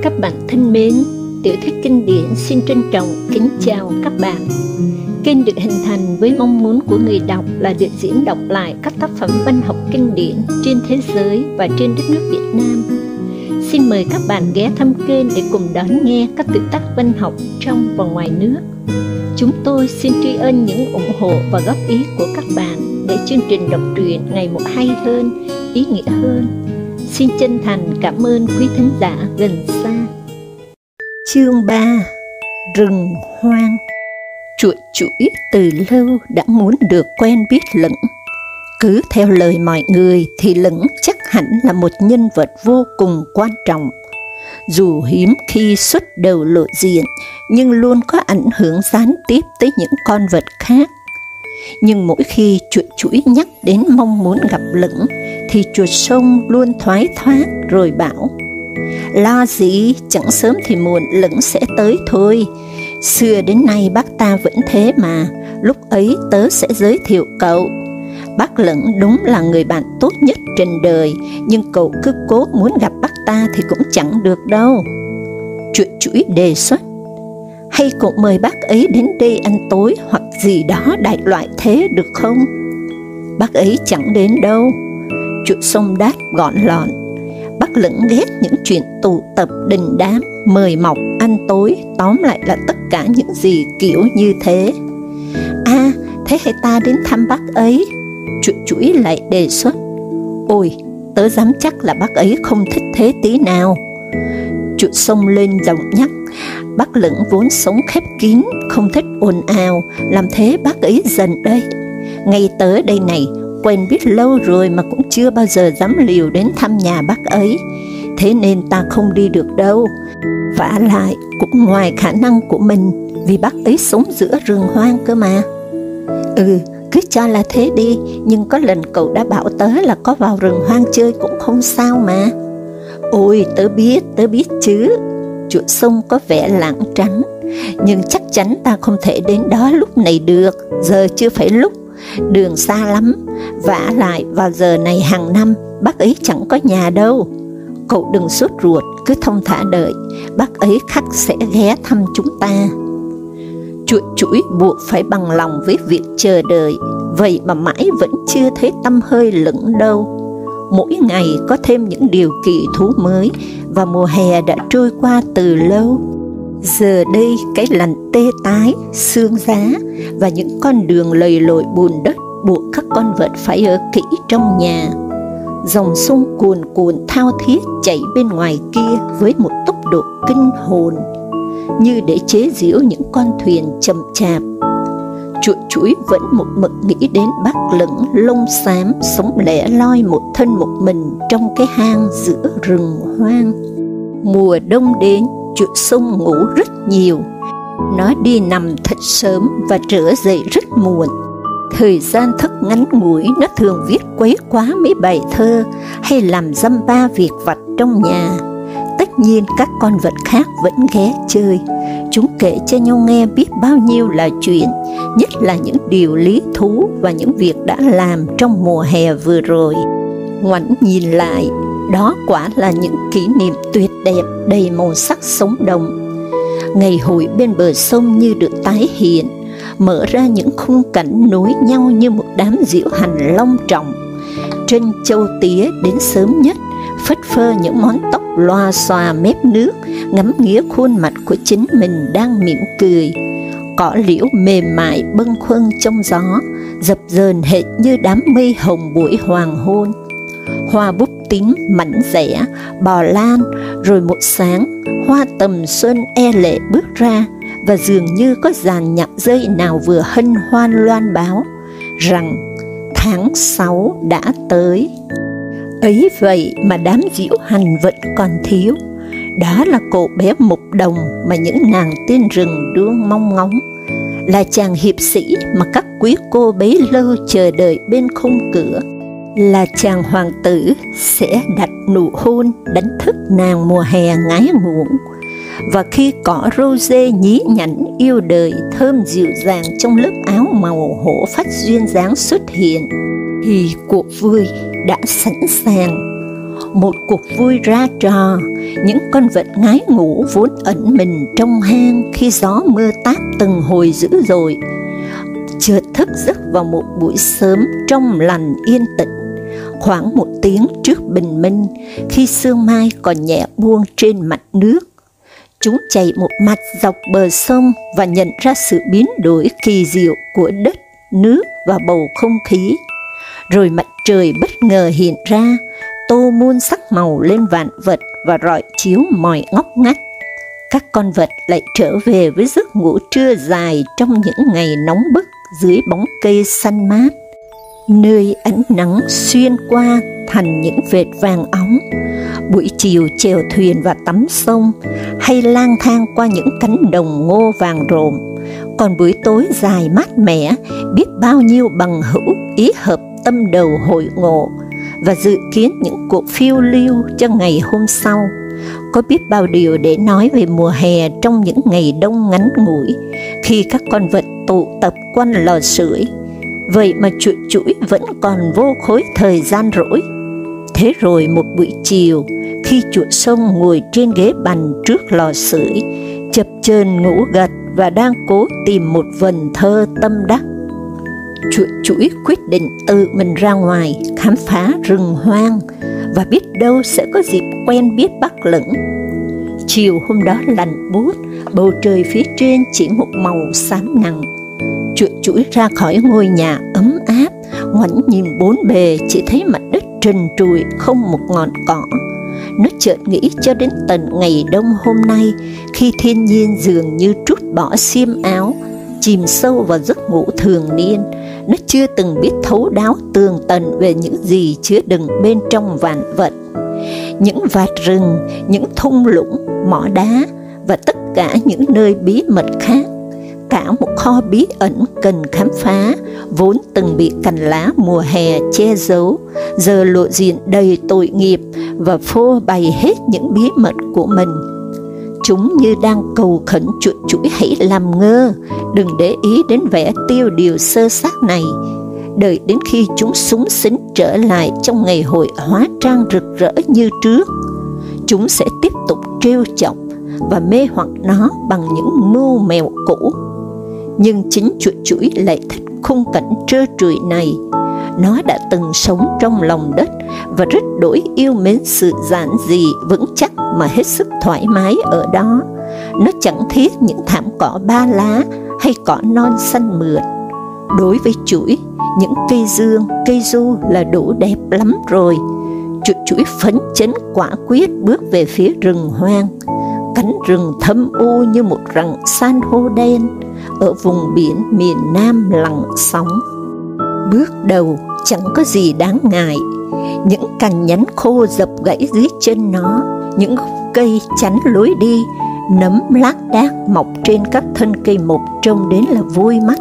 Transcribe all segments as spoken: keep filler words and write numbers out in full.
Các bạn thân mến, Tiểu thuyết kinh điển xin trân trọng kính chào các bạn. Kênh được hình thành với mong muốn của người đọc là được diễn đọc lại các tác phẩm văn học kinh điển trên thế giới và trên đất nước Việt Nam. Xin mời các bạn ghé thăm kênh để cùng đón nghe các tự tác văn học trong và ngoài nước. Chúng tôi xin tri ân những ủng hộ và góp ý của các bạn để chương trình đọc truyện ngày một hay hơn, ý nghĩa hơn. Xin chân thành cảm ơn quý thính giả gần xa. Chương ba. Rừng hoang. Chuột chũi từ lâu đã muốn được quen biết Lững. Cứ theo lời mọi người thì Lững chắc hẳn là một nhân vật vô cùng quan trọng. Dù hiếm khi xuất đầu lộ diện, nhưng luôn có ảnh hưởng gián tiếp tới những con vật khác. Nhưng mỗi khi chuột chũi nhắc đến mong muốn gặp Lững, thì chuột sông luôn thoái thoát rồi bảo: lo gì, chẳng sớm thì muộn Lững sẽ tới thôi. Xưa đến nay bác ta vẫn thế mà, lúc ấy tớ sẽ giới thiệu cậu. Bác Lững đúng là người bạn tốt nhất trên đời, nhưng cậu cứ cố muốn gặp bác ta thì cũng chẳng được đâu. Chuột chũi đề xuất: hay cậu mời bác ấy đến đây ăn tối hoặc gì đó đại loại thế được không? Bác ấy chẳng đến đâu. Chuột sông đáp gọn lọn: bác Lững ghét những chuyện tụ tập đình đám, mời mọc ăn tối, tóm lại là tất cả những gì kiểu như thế. À, thế hay ta đến thăm bác ấy? Chuột chũi lại đề xuất: ôi, tớ dám chắc là bác ấy không thích thế tí nào. Chuột sông lên giọng nhắc: bác Lững vốn sống khép kín, không thích ồn ào, làm thế bác ấy giận đấy. Ngay tớ đây này, quen biết lâu rồi mà cũng chưa bao giờ dám liều đến thăm nhà bác ấy, thế nên ta không đi được đâu. Vả lại cũng ngoài khả năng của mình, vì bác ấy sống giữa rừng hoang cơ mà. Ừ, cứ cho là thế đi, nhưng có lần cậu đã bảo tớ là có vào rừng hoang chơi cũng không sao mà. Ôi, tớ biết, tớ biết chứ. Chuột sông có vẻ lảng tránh: nhưng chắc chắn ta không thể đến đó lúc này được, giờ chưa phải lúc, đường xa lắm. Vả lại vào giờ này hàng năm bác ấy chẳng có nhà đâu. Cậu đừng sốt ruột, cứ thong thả đợi, bác ấy khắc sẽ ghé thăm chúng ta. Chuột chũi buộc phải bằng lòng với việc chờ đợi, vậy mà mãi vẫn chưa thấy tăm hơi Lững đâu. Mỗi ngày có thêm những điều kỳ thú mới, và mùa hè đã trôi qua từ lâu. Giờ đây cái lạnh tê tái, sương giá và những con đường lầy lội bùn đất buộc các con vật phải ở kỹ trong nhà. Dòng sông cuồn cuộn thao thiết chảy bên ngoài kia với một tốc độ kinh hồn, như để chế giễu những con thuyền chậm chạp. Chuột chũi vẫn một mực nghĩ đến bác Lững lông xám sống lẻ loi một thân một mình trong cái hang giữa rừng hoang. Mùa đông đến, chuột sông ngủ rất nhiều. Nó đi nằm thật sớm và trở dậy rất muộn. Thời gian thức ngắn ngủi, nó thường viết quấy quá mấy bài thơ hay làm dăm ba việc vặt trong nhà. Tất nhiên các con vật khác vẫn ghé chơi. Chúng kể cho nhau nghe biết bao nhiêu là chuyện, nhất là những điều lý thú và những việc đã làm trong mùa hè vừa rồi. Ngoảnh nhìn lại, đó quả là những kỷ niệm tuyệt đẹp đầy màu sắc sống động. Ngày hội bên bờ sông như được tái hiện, mở ra những khung cảnh nối nhau như một đám diễu hành long trọng. Trân châu tía đến sớm nhất, phất phơ những món tóc loa xòa mép nước, ngắm nghía khuôn mặt của chính mình đang mỉm cười. Cỏ liễu mềm mại bâng khuâng trong gió, dập dờn hệt như đám mây hồng buổi hoàng hôn. Hoa búp tím mảnh rẻ, bò lan, rồi một sáng, hoa tầm xuân e lệ bước ra, và dường như có dàn nhạc dây nào vừa hân hoan loan báo rằng tháng sáu đã tới. Ấy vậy mà đám diễu hành vẫn còn thiếu. Đó là cậu bé mục đồng mà những nàng tiên rừng đương mong ngóng, là chàng hiệp sĩ mà các quý cô bấy lâu chờ đợi bên khung cửa, là chàng hoàng tử sẽ đặt nụ hôn đánh thức nàng mùa hè ngái ngủ. Và khi cỏ rose nhí nhảnh yêu đời thơm dịu dàng trong lớp áo màu hổ phách duyên dáng xuất hiện, thì cuộc vui đã sẵn sàng. một cuộc vui ra trò, những con vật ngái ngủ vốn ẩn mình trong hang khi gió mưa táp từng hồi dữ dội, chợt thức giấc vào một buổi sớm trong lành yên tĩnh, khoảng một tiếng trước bình minh, khi sương mai còn nhẹ buông trên mặt nước. Chúng chạy một mạch dọc bờ sông và nhận ra sự biến đổi kỳ diệu của đất, nước và bầu không khí. Rồi mặt trời bất ngờ hiện ra, tô muôn sắc màu lên vạn vật và rọi chiếu mọi ngóc ngách. Các con vật lại trở về với giấc ngủ trưa dài trong những ngày nóng bức dưới bóng cây xanh mát, nơi ánh nắng xuyên qua thành những vệt vàng óng. Buổi chiều chèo thuyền và tắm sông, hay lang thang qua những cánh đồng ngô vàng rộm. Còn buổi tối dài mát mẻ, biết bao nhiêu bằng hữu ý hợp tâm đầu hội ngộ và dự kiến những cuộc phiêu lưu cho ngày hôm sau. Có biết bao điều để nói về mùa hè trong những ngày đông ngắn ngủi, khi các con vật tụ tập quanh lò sưởi. Vậy mà chuột chũi vẫn còn vô khối thời gian rỗi. Thế rồi một buổi chiều, khi chuột sông ngồi trên ghế bành trước lò sưởi, chập chờn ngủ gật và đang cố tìm một vần thơ tâm đắc, chuột chũi quyết định tự mình ra ngoài khám phá rừng hoang, và biết đâu sẽ có dịp quen biết Bắc Lửng. Chiều hôm đó lạnh buốt, bầu trời phía trên chỉ một màu xám nặng. Chuột chũi ra khỏi ngôi nhà ấm áp, ngoảnh nhìn bốn bề chỉ thấy mặt đất trần trụi không một ngọn cỏ. Nó chợt nghĩ cho đến tận ngày đông hôm nay, khi thiên nhiên dường như trút bỏ xiêm áo, chìm sâu vào giấc ngủ thường niên. Nó chưa từng biết thấu đáo tường tận về những gì chứa đựng bên trong vạn vật. Những vạt rừng, những thung lũng, mỏ đá và tất cả những nơi bí mật khác. Cả một kho bí ẩn cần khám phá, vốn từng bị cành lá mùa hè che giấu, giờ lộ diện đầy tội nghiệp và phô bày hết những bí mật của mình. Chúng như đang cầu khẩn chuột chũi hãy làm ngơ, đừng để ý đến vẻ tiêu điều sơ xác này. Đợi đến khi chúng súng xính trở lại trong ngày hội hóa trang rực rỡ như trước, chúng sẽ tiếp tục trêu chọc và mê hoặc nó bằng những mưu mèo cũ. Nhưng chính chuột chũi lại thích khung cảnh trơ trụi này. Nó đã từng sống trong lòng đất và rất đổi yêu mến sự giản dị vững chắc mà hết sức thoải mái ở đó. Nó chẳng thiết những thảm cỏ ba lá hay cỏ non xanh mượt. Đối với chũi, những cây dương, cây du là đủ đẹp lắm rồi. Chuột chũi phấn chấn quả quyết bước về phía rừng hoang. Cánh rừng thâm u như một rặng san hô đen ở vùng biển miền Nam lặng sóng. Bước đầu chẳng có gì đáng ngại. Những cành nhánh khô dập gãy dưới chân nó, những gốc cây chắn lối đi, nấm lác đác mọc trên các thân cây mục trông đến là vui mắt.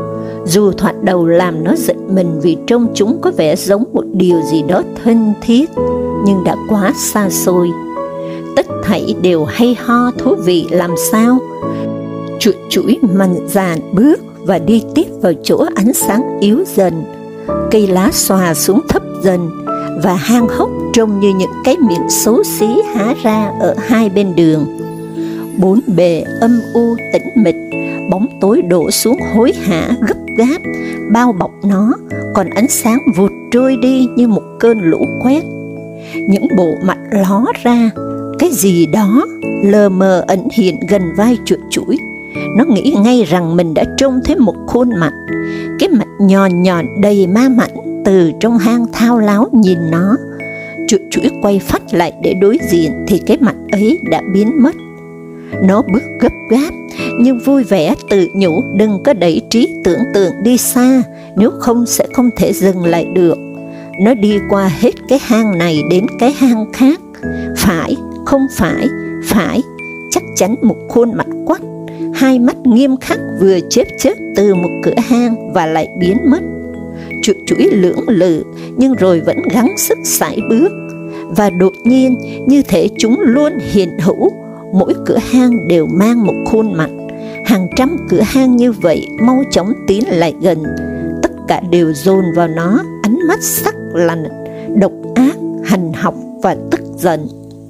Dù thoạt đầu làm nó giận mình vì trông chúng có vẻ giống một điều gì đó thân thiết, nhưng đã quá xa xôi. Tất thảy đều hay ho thú vị làm sao. Chuột chũi mạnh dạn bước và đi tiếp vào chỗ ánh sáng yếu dần. Cây lá xòa xuống thấp dần, và hang hốc trông như những cái miệng xấu xí há ra ở hai bên đường. Bốn bề âm u tĩnh mịch, bóng tối đổ xuống hối hả gấp gáp, bao bọc nó, còn ánh sáng vụt trôi đi như một cơn lũ quét. Những bộ mặt ló ra, cái gì đó lờ mờ ẩn hiện gần vai chuột chũi. Nó nghĩ ngay rằng mình đã trông thấy một khuôn mặt, cái mặt nhọn nhọn đầy ma mãnh từ trong hang thao láo nhìn nó. Chuột chũi quay phắt lại để đối diện thì cái mặt ấy đã biến mất. Nó bước gấp gáp nhưng vui vẻ tự nhủ đừng có đẩy trí tưởng tượng đi xa, nếu không sẽ không thể dừng lại được. Nó đi qua hết cái hang này đến cái hang khác, phải, không phải, phải, chắc chắn một khuôn mặt quắt, hai mắt nghiêm khắc vừa chớp chớp từ một cửa hang và lại biến mất. Chuột chũi lưỡng lự nhưng rồi vẫn gắng sức sải bước, và đột nhiên như thể chúng luôn hiện hữu, mỗi cửa hang đều mang một khuôn mặt. Hàng trăm cửa hang như vậy mau chóng tiến lại gần, tất cả đều dồn vào nó ánh mắt sắc lạnh, độc ác, hành học và tức giận.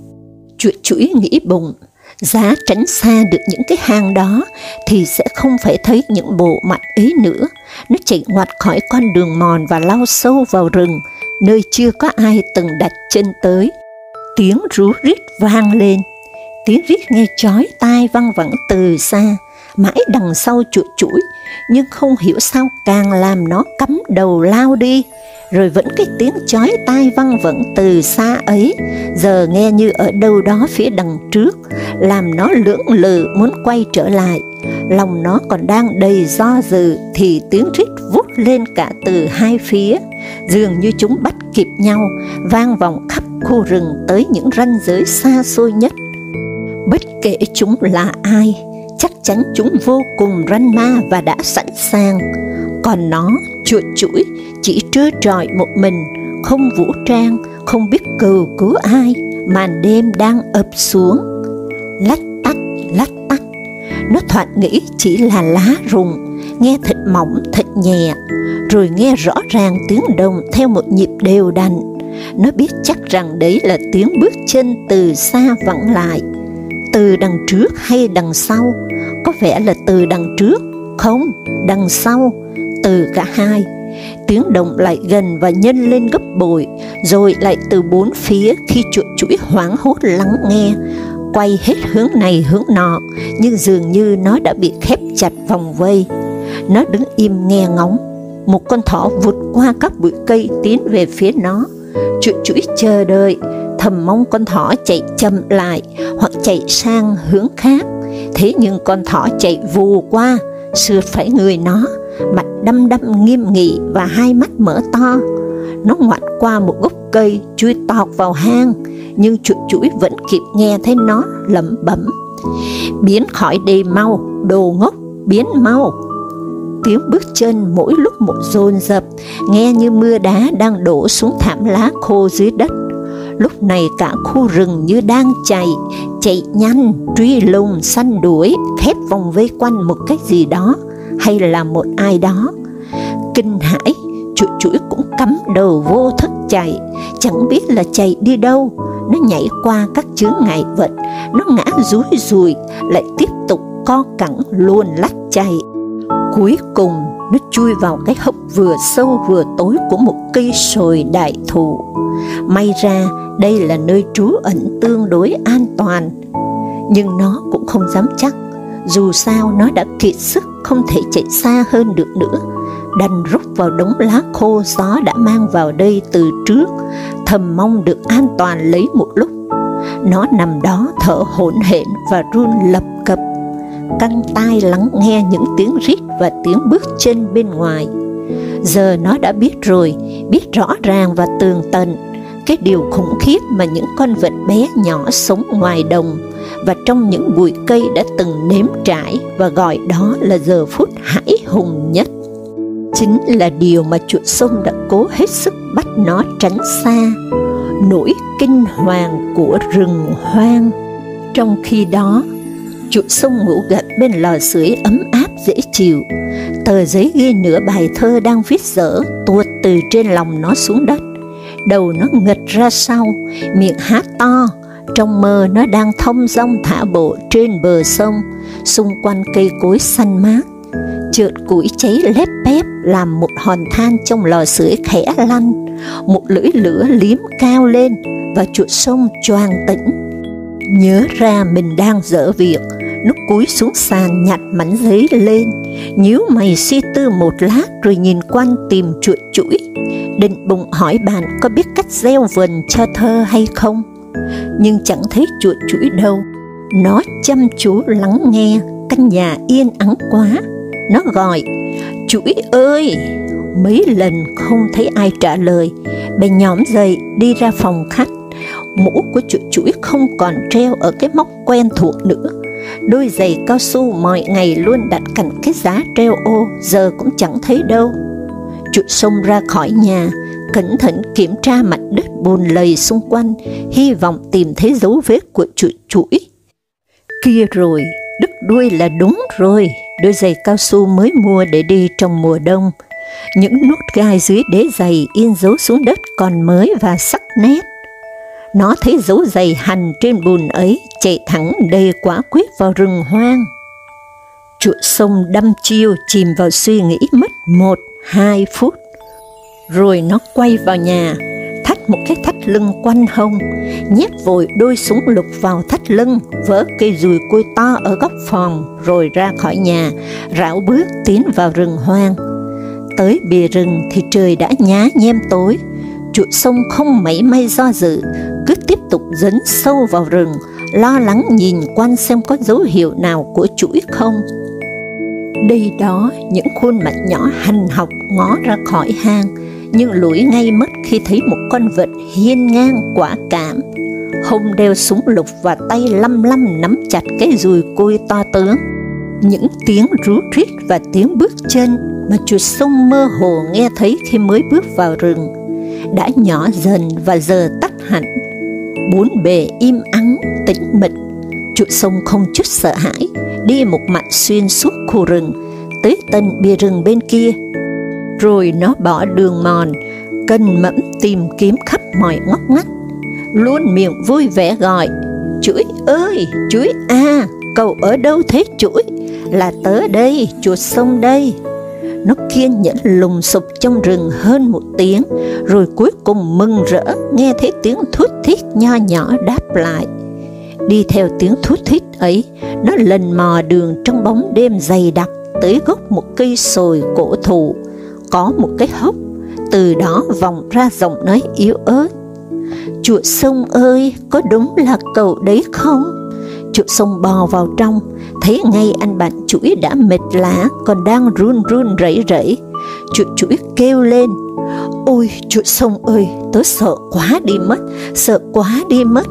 Chuột chũi nghĩ bụng, giá tránh xa được những cái hang đó thì sẽ không phải thấy những bộ mặt ấy nữa. Nó chạy ngoặt khỏi con đường mòn và lao sâu vào rừng, nơi chưa có ai từng đặt chân tới. Tiếng rú rít vang lên, tiếng rít nghe chói tai văng vẳng từ xa, mãi đằng sau chuột chũi, nhưng không hiểu sao càng làm nó cắm đầu lao đi. Rồi vẫn cái tiếng chói tai văng vẳng từ xa ấy, giờ nghe như ở đâu đó phía đằng trước, làm nó lưỡng lự muốn quay trở lại. Lòng nó còn đang đầy do dự thì tiếng rít vút lên cả từ hai phía, dường như chúng bắt kịp nhau, vang vọng khắp khu rừng tới những ranh giới xa xôi nhất. Bất kể chúng là ai, chắc chắn chúng vô cùng răn ma và đã sẵn sàng. Còn nó, chuột chũi, chỉ trơ trọi một mình, không vũ trang, không biết cầu cứu ai. Màn đêm đang ập xuống, lách tách, lách tách. Nó thoạt nghĩ chỉ là lá rụng, nghe thật mỏng, thật nhẹ, rồi nghe rõ ràng tiếng đồng theo một nhịp đều đặn. Nó biết chắc rằng đấy là tiếng bước chân từ xa vọng lại. Từ đằng trước hay đằng sau? Có vẻ là từ đằng trước, không, đằng sau, từ cả hai. Tiếng động lại gần và nhân lên gấp bội, rồi lại từ bốn phía khi chuột chũi hoảng hốt lắng nghe, quay hết hướng này hướng nọ, nhưng dường như nó đã bị khép chặt vòng vây. Nó đứng im nghe ngóng. Một con thỏ vụt qua các bụi cây tiến về phía nó. Chuột chũi chờ đợi, thầm mong con thỏ chạy chậm lại hoặc chạy sang hướng khác. Thế nhưng con thỏ chạy vù qua, sượt phải người nó, mặt đăm đăm nghiêm nghị và hai mắt mở to. Nó ngoặt qua một gốc cây, chui tọt vào hang, nhưng chuột chũi vẫn kịp nghe thấy nó lẩm bẩm: biến khỏi đây mau, đồ ngốc, biến mau. Tiếng bước chân mỗi lúc một dồn dập, nghe như mưa đá đang đổ xuống thảm lá khô dưới đất. Lúc này cả khu rừng như đang chạy, chạy nhanh, truy lùng, săn đuổi, khép vòng vây quanh một cái gì đó, hay là một ai đó. Kinh hãi, chuột chũi cũng cắm đầu vô thức chạy, chẳng biết là chạy đi đâu. Nó nhảy qua các chướng ngại vật, nó ngã rúi rùi, lại tiếp tục co cẳng luồn lách chạy. Cuối cùng, nó chui vào cái hốc vừa sâu vừa tối của một cây sồi đại thụ. May ra, đây là nơi trú ẩn tương đối an toàn. Nhưng nó cũng không dám chắc, dù sao nó đã kiệt sức không thể chạy xa hơn được nữa. Đành rút vào đống lá khô gió đã mang vào đây từ trước, thầm mong được an toàn lấy một lúc. Nó nằm đó thở hổn hển và run lập cập, căng tai lắng nghe những tiếng rít và tiếng bước chân bên ngoài. Giờ nó đã biết rồi, biết rõ ràng và tường tận cái điều khủng khiếp mà những con vật bé nhỏ sống ngoài đồng và trong những bụi cây đã từng nếm trải, và gọi đó là giờ phút hãi hùng nhất. Chính là điều mà chuột sông đã cố hết sức bắt nó tránh xa, nỗi kinh hoàng của rừng hoang. Trong khi đó, chuột sông ngủ gật bên lò sưởi ấm áp dễ chịu. Tờ giấy ghi nửa bài thơ đang viết dở tuột từ trên lòng nó xuống đất. Đầu nó ngật ra sau, miệng há to. Trong mơ nó đang thong dong thả bộ trên bờ sông, xung quanh cây cối xanh mát. Chợt củi cháy lép bép làm một hòn than trong lò sưởi khẽ lăn, một lưỡi lửa liếm cao lên và chuột sông choàng tỉnh. Nhớ ra mình đang dở việc, nó cúi xuống sàn nhặt mảnh giấy lên, nhíu mày suy tư một lát rồi nhìn quanh tìm chuột chũi, định bụng hỏi bạn có biết cách gieo vần cho thơ hay không. Nhưng chẳng thấy chuột chũi đâu. Nó chăm chú lắng nghe, căn nhà yên ắng quá. Nó gọi: "Chũi ơi!" Mấy lần không thấy ai trả lời, bèn nhõm dậy đi ra phòng khách. Mũ của chuột chũi không còn treo ở cái móc quen thuộc nữa. Đôi giày cao su mọi ngày luôn đặt cạnh cái giá treo ô giờ cũng chẳng thấy đâu. Chuột xông ra khỏi nhà, cẩn thận kiểm tra mặt đất bùn lầy xung quanh, hy vọng tìm thấy dấu vết của chuột chũi. Kia rồi, đứt đuôi là đúng rồi, đôi giày cao su mới mua để đi trong mùa đông. Những nút gai dưới đế giày in dấu xuống đất còn mới và sắc nét. Nó thấy dấu giày hành trên bùn ấy, chạy thẳng đầy quả quyết vào rừng hoang. Chuột sông đăm chiêu chìm vào suy nghĩ mất một, hai phút. Rồi nó quay vào nhà, thắt một cái thắt lưng quanh hông, nhét vội đôi súng lục vào thắt lưng, vớ cây dùi cui to ở góc phòng, rồi ra khỏi nhà, rảo bước tiến vào rừng hoang. Tới bìa rừng thì trời đã nhá nhem tối. Chuột sông không mảy may do dự, cứ tiếp tục dấn sâu vào rừng, lo lắng nhìn quanh xem có dấu hiệu nào của chuỗi không. Đây đó, những khuôn mặt nhỏ hành học ngó ra khỏi hang, nhưng lủi ngay mất khi thấy một con vật hiên ngang quả cảm, hông đeo súng lục và tay lăm lăm nắm chặt cái dùi cui to tướng. Những tiếng rú rít và tiếng bước chân mà chuột sông mơ hồ nghe thấy khi mới bước vào rừng đã nhỏ dần và giờ tắt hẳn. Bốn bề im ắng, tĩnh mịch. Chuột sông không chút sợ hãi, đi một mạch xuyên suốt khu rừng, tới tận bìa rừng bên kia. Rồi nó bỏ đường mòn, cần mẫn tìm kiếm khắp mọi ngóc ngách, luôn miệng vui vẻ gọi: "Chuỗi ơi, chuỗi à, cậu ở đâu thế chuỗi? Là tớ đây, chuột sông đây." Nó kiên nhẫn lùng sục trong rừng hơn một tiếng, rồi cuối cùng mừng rỡ nghe thấy tiếng thút thít nho nhỏ đáp lại. Đi theo tiếng thút thít ấy, nó lần mò đường trong bóng đêm dày đặc tới gốc một cây sồi cổ thụ, có một cái hốc, từ đó vọng ra giọng nói yếu ớt: "Chuột sông ơi, có đúng là cậu đấy không?" Chuột sông bò vào trong, thấy ngay anh bạn chuỗi đã mệt lả, còn đang run run rẩy rẩy. Chuột chuỗi kêu lên: "Ôi chuột sông ơi, tớ sợ quá đi mất, sợ quá đi mất."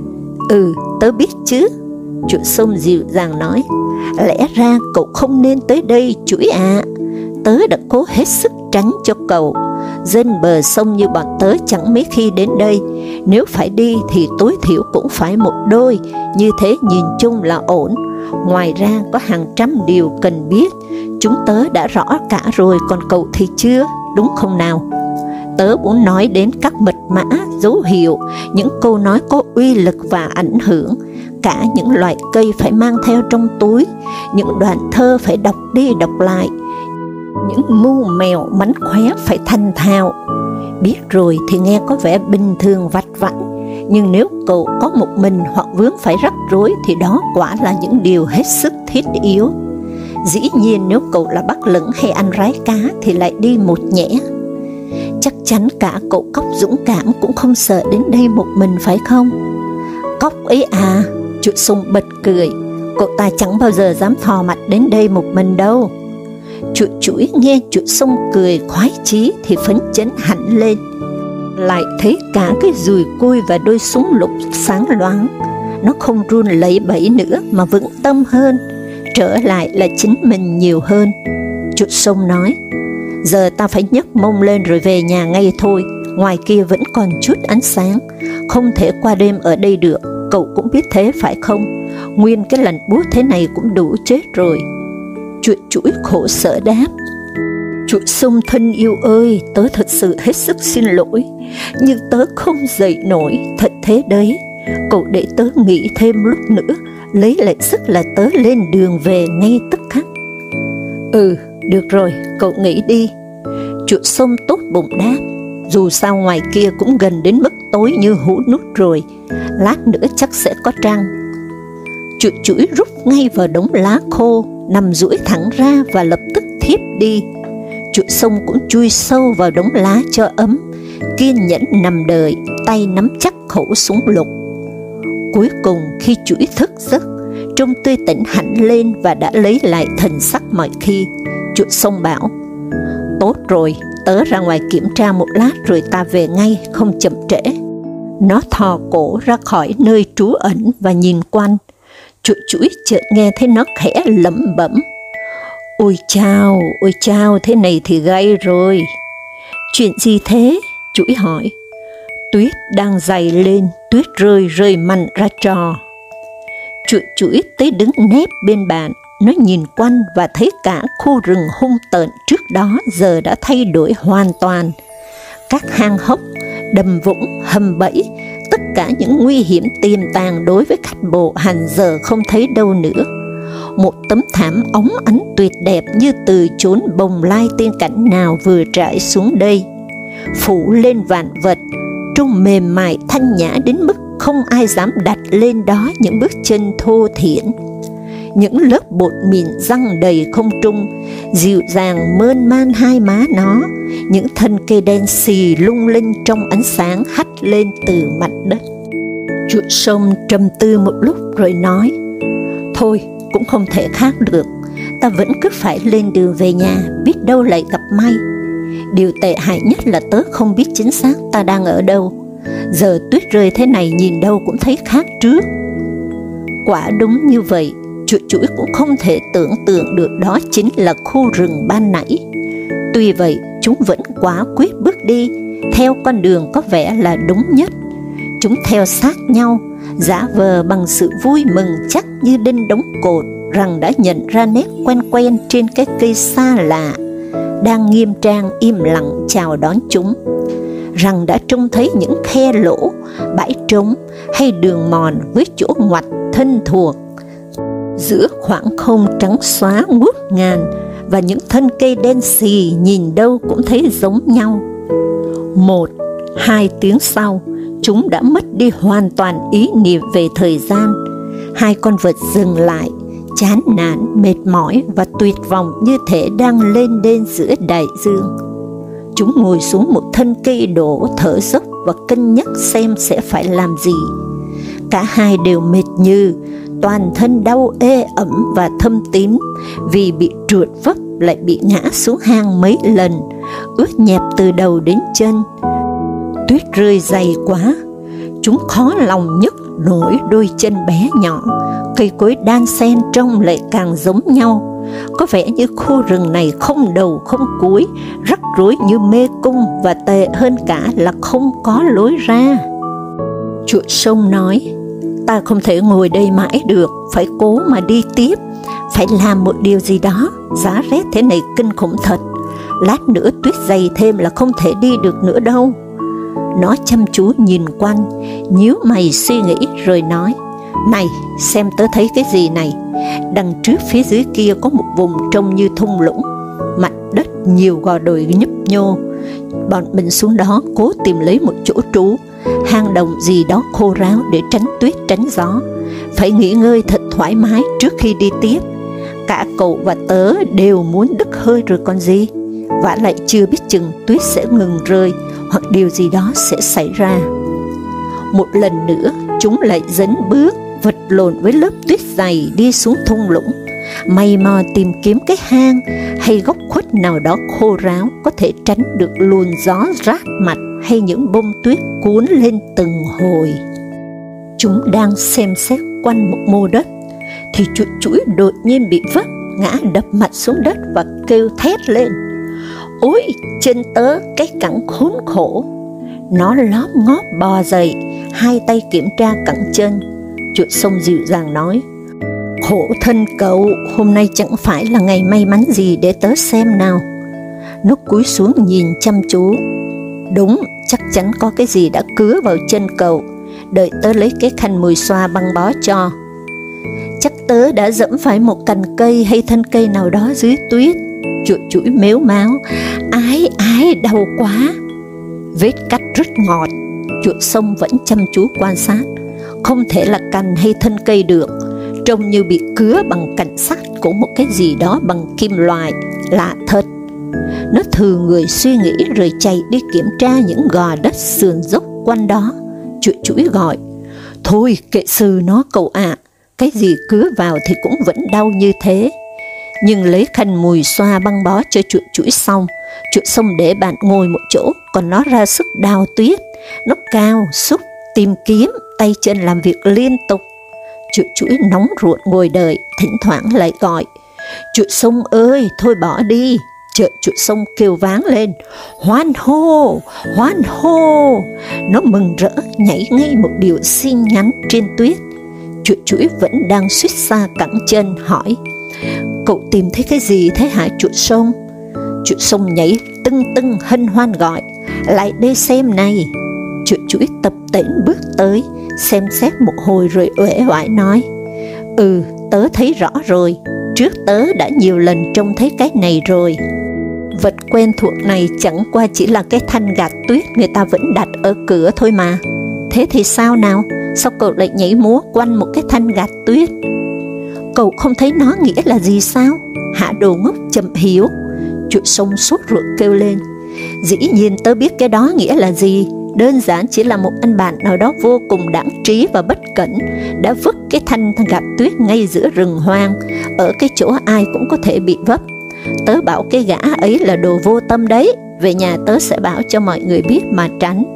"Ừ, tớ biết chứ," chuột sông dịu dàng nói. "Lẽ ra cậu không nên tới đây chuỗi ạ. À. Tớ đã cố hết sức tránh cho cậu. Dân bờ sông như bọn tớ chẳng mấy khi đến đây, nếu phải đi thì tối thiểu cũng phải một đôi, như thế nhìn chung là ổn. Ngoài ra có hàng trăm điều cần biết, chúng tớ đã rõ cả rồi, còn cậu thì chưa, đúng không nào? Tớ muốn nói đến các mật mã, dấu hiệu, những câu nói có uy lực và ảnh hưởng, cả những loại cây phải mang theo trong túi, những đoạn thơ phải đọc đi đọc lại, những mưu mèo mánh khóe phải thành thạo. Biết rồi thì nghe có vẻ bình thường vặt vãnh, nhưng nếu cậu có một mình hoặc vướng phải rắc rối thì đó quả là những điều hết sức thiết yếu. Dĩ nhiên nếu cậu là bắt lửng hay ăn rái cá thì lại đi một nhẽ. Chắc chắn cả cậu cóc dũng cảm cũng không sợ đến đây một mình phải không?" "Cóc ấy à?" Chuột sông bật cười. "Cậu ta chẳng bao giờ dám thò mặt đến đây một mình đâu." Chuột chuỗi nghe chuột sông cười khoái chí thì phấn chấn hẳn lên. Lại thấy cả cái dùi cui và đôi súng lục sáng loáng. Nó không run lẩy bẩy nữa mà vững tâm hơn, trở lại là chính mình nhiều hơn. Chuột sông nói: "Giờ ta phải nhấc mông lên rồi về nhà ngay thôi, ngoài kia vẫn còn chút ánh sáng, không thể qua đêm ở đây được, cậu cũng biết thế phải không? Nguyên cái lạnh buốt thế này cũng đủ chết rồi." Chuột chuỗi khổ sở đáp: "Chuột sông thân yêu ơi, tớ thật sự hết sức xin lỗi, nhưng tớ không dậy nổi, thật thế đấy. Cậu để tớ nghỉ thêm lúc nữa, lấy lại sức là tớ lên đường về ngay tức khắc." "Ừ, được rồi, cậu nghỉ đi." Chuột sông tốt bụng đáp, dù sao ngoài kia cũng gần đến mức tối như hũ nút rồi, lát nữa chắc sẽ có trăng. Chuột chuỗi rút ngay vào đống lá khô, nằm duỗi thẳng ra và lập tức thiếp đi. Chuột sông cũng chui sâu vào đống lá cho ấm, kiên nhẫn nằm đợi, tay nắm chắc khẩu súng lục. Cuối cùng khi chuỗi thức giấc, trông tươi tỉnh hẳn lên và đã lấy lại thần sắc mọi khi, chuột sông bảo: "Tốt rồi, tớ ra ngoài kiểm tra một lát rồi ta về ngay, không chậm trễ." Nó thò cổ ra khỏi nơi trú ẩn và nhìn quanh. Chuột chuỗi chợt nghe thấy nó khẽ lẩm bẩm: "Ôi chao, ôi chao, thế này thì gay rồi." "Chuyện gì thế?" chuỗi hỏi. "Tuyết đang dày lên, tuyết rơi rơi mặn ra trò." Chuột chuỗi tới đứng nép bên bàn, nó nhìn quanh và thấy cả khu rừng hung tợn trước đó giờ đã thay đổi hoàn toàn. Các hang hốc, đầm vũng, hầm bẫy, tất cả những nguy hiểm tiềm tàng đối với khách bộ hàng giờ không thấy đâu nữa. Một tấm thảm óng ánh tuyệt đẹp như từ chốn bồng lai tiên cảnh nào vừa trải xuống đây, phủ lên vạn vật, trông mềm mại thanh nhã đến mức không ai dám đặt lên đó những bước chân thô thiển. Những lớp bột mịn răng đầy không trung, dịu dàng mơn man hai má nó, những thân cây đen xì lung linh trong ánh sáng hắt lên từ mặt đất. Chuột sông trầm tư một lúc rồi nói, thôi cũng không thể khác được, ta vẫn cứ phải lên đường về nhà, biết đâu lại gặp may. Điều tệ hại nhất là tớ không biết chính xác ta đang ở đâu. Giờ tuyết rơi thế này nhìn đâu cũng thấy khác trước. Quả đúng như vậy, chuột chuỗi cũng không thể tưởng tượng được đó chính là khu rừng ban nãy. Tuy vậy, chúng vẫn quả quyết bước đi, theo con đường có vẻ là đúng nhất. Chúng theo sát nhau, giả vờ bằng sự vui mừng chắc như đinh đóng cột rằng đã nhận ra nét quen quen trên cái cây xa lạ, đang nghiêm trang im lặng chào đón chúng, rằng đã trông thấy những khe lỗ, bãi trống hay đường mòn với chỗ ngoặt thân thuộc, giữa khoảng không trắng xóa ngút ngàn và những thân cây đen xì nhìn đâu cũng thấy giống nhau. Một, hai tiếng sau, chúng đã mất đi hoàn toàn ý niệm về thời gian. Hai con vật dừng lại, chán nản, mệt mỏi và tuyệt vọng như thể đang lên đên giữa đại dương. Chúng ngồi xuống một thân cây đổ thở dốc và cân nhắc xem sẽ phải làm gì. Cả hai đều mệt như, toàn thân đau ê ẩm và thâm tím vì bị trượt vấp lại bị ngã xuống hang mấy lần, ướt nhẹp từ đầu đến chân. Tuyết rơi dày quá, chúng khó lòng nhấc nổi đôi chân bé nhỏ, cây cối đan xen trông lại càng giống nhau. Có vẻ như khu rừng này không đầu không cuối, rắc rối như mê cung và tệ hơn cả là không có lối ra. Chuột sông nói, ta không thể ngồi đây mãi được, phải cố mà đi tiếp, phải làm một điều gì đó, giá rét thế này kinh khủng thật, lát nữa tuyết dày thêm là không thể đi được nữa đâu. Nó chăm chú nhìn quanh, nhíu mày suy nghĩ rồi nói, này, xem tớ thấy cái gì này. Đằng trước phía dưới kia có một vùng trông như thung lũng, mặt đất nhiều gò đồi nhấp nhô. Bọn mình xuống đó cố tìm lấy một chỗ trú, hang động gì đó khô ráo để tránh tuyết tránh gió. Phải nghỉ ngơi thật thoải mái trước khi đi tiếp. Cả cậu và tớ đều muốn đứt hơi rồi còn gì. Vả lại chưa biết chừng tuyết sẽ ngừng rơi hoặc điều gì đó sẽ xảy ra. Một lần nữa chúng lại dấn bước, vật lộn với lớp tuyết dày đi xuống thung lũng, mày mò tìm kiếm cái hang hay góc khuất nào đó khô ráo có thể tránh được luồng gió rát mặt hay những bông tuyết cuốn lên từng hồi. Chúng đang xem xét quanh một mô đất thì chuột chuỗi đột nhiên bị vấp, ngã đập mặt xuống đất và kêu thét lên, ôi chân tớ cái cẳng khốn khổ. Nó lóp ngóp bò dậy, hai tay kiểm tra cẳng chân. Chuột sông dịu dàng nói, khổ thân cậu, hôm nay chẳng phải là ngày may mắn gì để tớ xem nào. Nó cúi xuống nhìn chăm chú. Đúng, chắc chắn có cái gì đã cứa vào chân cậu, đợi tớ lấy cái khăn mùi xoa băng bó cho. Chắc tớ đã dẫm phải một cành cây hay thân cây nào đó dưới tuyết. Chuột chuỗi mếu máo, ái ái đau quá. Vết cắt rất ngọt. Chuột sông vẫn chăm chú quan sát. Không thể là cành hay thân cây được, trông như bị cứa bằng cạnh sắt của một cái gì đó bằng kim loại, lạ thật. Nó thừ người suy nghĩ rồi chạy đi kiểm tra những gò đất sườn dốc quanh đó. Chuột chuỗi gọi, thôi kệ sư nó cậu ạ, à, cái gì cứa vào thì cũng vẫn đau như thế. Nhưng lấy khăn mùi xoa băng bó cho chuột chuỗi xong, chuột sông để bạn ngồi một chỗ, còn nó ra sức đào tuyết. Nó cao, xúc, tìm kiếm, tay chân làm việc liên tục. Chuột chuỗi nóng ruột ngồi đợi, thỉnh thoảng lại gọi, chuột sông ơi, thôi bỏ đi. Chợt chuột sông kêu váng lên, hoan hô, hoan hô. Nó mừng rỡ nhảy ngay một điệu xinh ngắn trên tuyết. Chuột chuỗi vẫn đang suýt xa cẳng chân, hỏi, cậu tìm thấy cái gì thế hả chuột sông? Chuột sông nhảy tưng tưng hân hoan gọi, lại đây xem này. Chuột chuỗi tập tễnh bước tới, xem xét một hồi rồi uể oải nói: Ừ, tớ thấy rõ rồi, trước tớ đã nhiều lần trông thấy cái này rồi. Vật quen thuộc này chẳng qua chỉ là cái thanh gạt tuyết người ta vẫn đặt ở cửa thôi mà. Thế thì sao nào? Sao cậu lại nhảy múa quanh một cái thanh gạt tuyết? Cậu không thấy nó nghĩa là gì sao? Hả đồ ngốc chậm hiểu. Chuột sông sốt ruột kêu lên: Dĩ nhiên tớ biết cái đó nghĩa là gì. Đơn giản chỉ là một anh bạn nào đó vô cùng đãng trí và bất cẩn đã vứt cái thanh gạt tuyết ngay giữa rừng hoang, ở cái chỗ ai cũng có thể bị vấp. Tớ bảo cái gã ấy là đồ vô tâm đấy, về nhà tớ sẽ bảo cho mọi người biết mà tránh.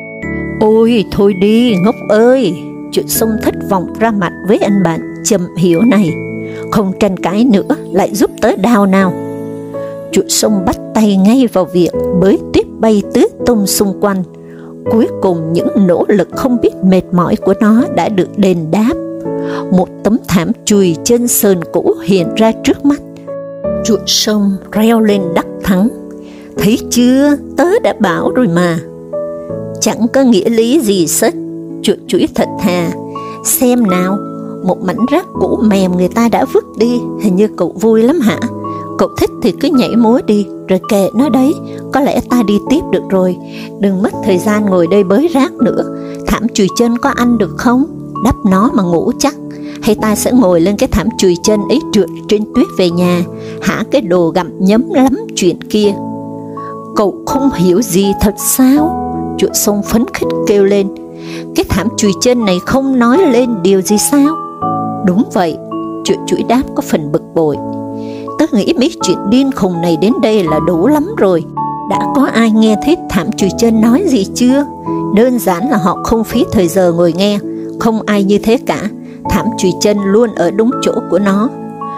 Ôi thôi đi ngốc ơi. Chuột sông thất vọng ra mặt với anh bạn chậm hiểu này. Không tranh cãi nữa, lại giúp tớ đào nào. Chuột sông bắt tay ngay vào việc bới tuyết bay tứ tung xung quanh. Cuối cùng những nỗ lực không biết mệt mỏi của nó đã được đền đáp. Một tấm thảm chùi trên sơn cũ hiện ra trước mắt. Chuột sông reo lên đắc thắng: Thấy chưa, tớ đã bảo rồi mà. Chẳng có nghĩa lý gì sất. Chuột chuỗi thật thà: Xem nào, một mảnh rác cũ mềm người ta đã vứt đi, hình như cậu vui lắm hả? Cậu thích thì cứ nhảy múa đi, rồi kệ nó đấy, có lẽ ta đi tiếp được rồi. Đừng mất thời gian ngồi đây bới rác nữa. Thảm chùi chân có ăn được không? Đắp nó mà ngủ chắc. Hay ta sẽ ngồi lên cái thảm chùi chân ấy trượt trên tuyết về nhà, hả cái đồ gặm nhấm lắm chuyện kia. Cậu không hiểu gì thật sao? Chuột sông phấn khích kêu lên: Cái thảm chùi chân này không nói lên điều gì sao? Đúng vậy, chuột chuỗi đáp có phần bực bội. Tớ nghĩ mấy chuyện điên khùng này đến đây là đủ lắm rồi. Đã có ai nghe thấy thảm chùi chân nói gì chưa? Đơn giản là họ không phí thời giờ ngồi nghe. Không ai như thế cả. Thảm chùi chân luôn ở đúng chỗ của nó.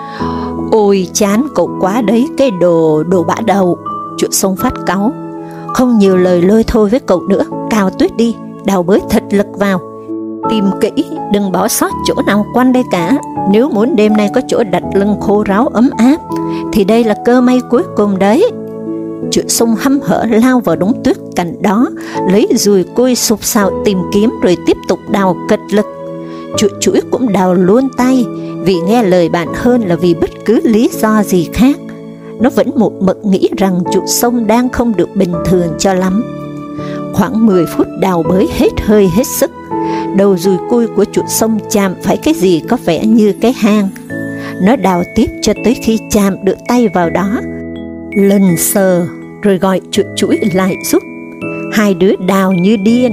Ôi chán cậu quá đấy, cái đồ đồ bã đầu. Chuột sông phát cáu: Không nhiều lời lôi thôi với cậu nữa, cào tuyết đi, đào bới thật lực vào. Tìm kỹ, đừng bỏ sót chỗ nào quanh đây cả. Nếu muốn đêm nay có chỗ đặt lưng khô ráo ấm áp, thì đây là cơ may cuối cùng đấy. Chuột sông hăm hở lao vào đống tuyết cạnh đó, lấy dùi cui sục sạo tìm kiếm rồi tiếp tục đào cật lực. Chuột chuỗi cũng đào luôn tay, vì nghe lời bạn hơn là vì bất cứ lý do gì khác. Nó vẫn một mực nghĩ rằng chuột sông đang không được bình thường cho lắm. Khoảng mười phút đào bới hết hơi hết sức, đầu dùi cui của chuột sông chạm phải cái gì có vẻ như cái hang. Nó đào tiếp cho tới khi chạm được tay vào đó, lần sờ rồi gọi chuột chuỗi lại giúp. Hai đứa đào như điên.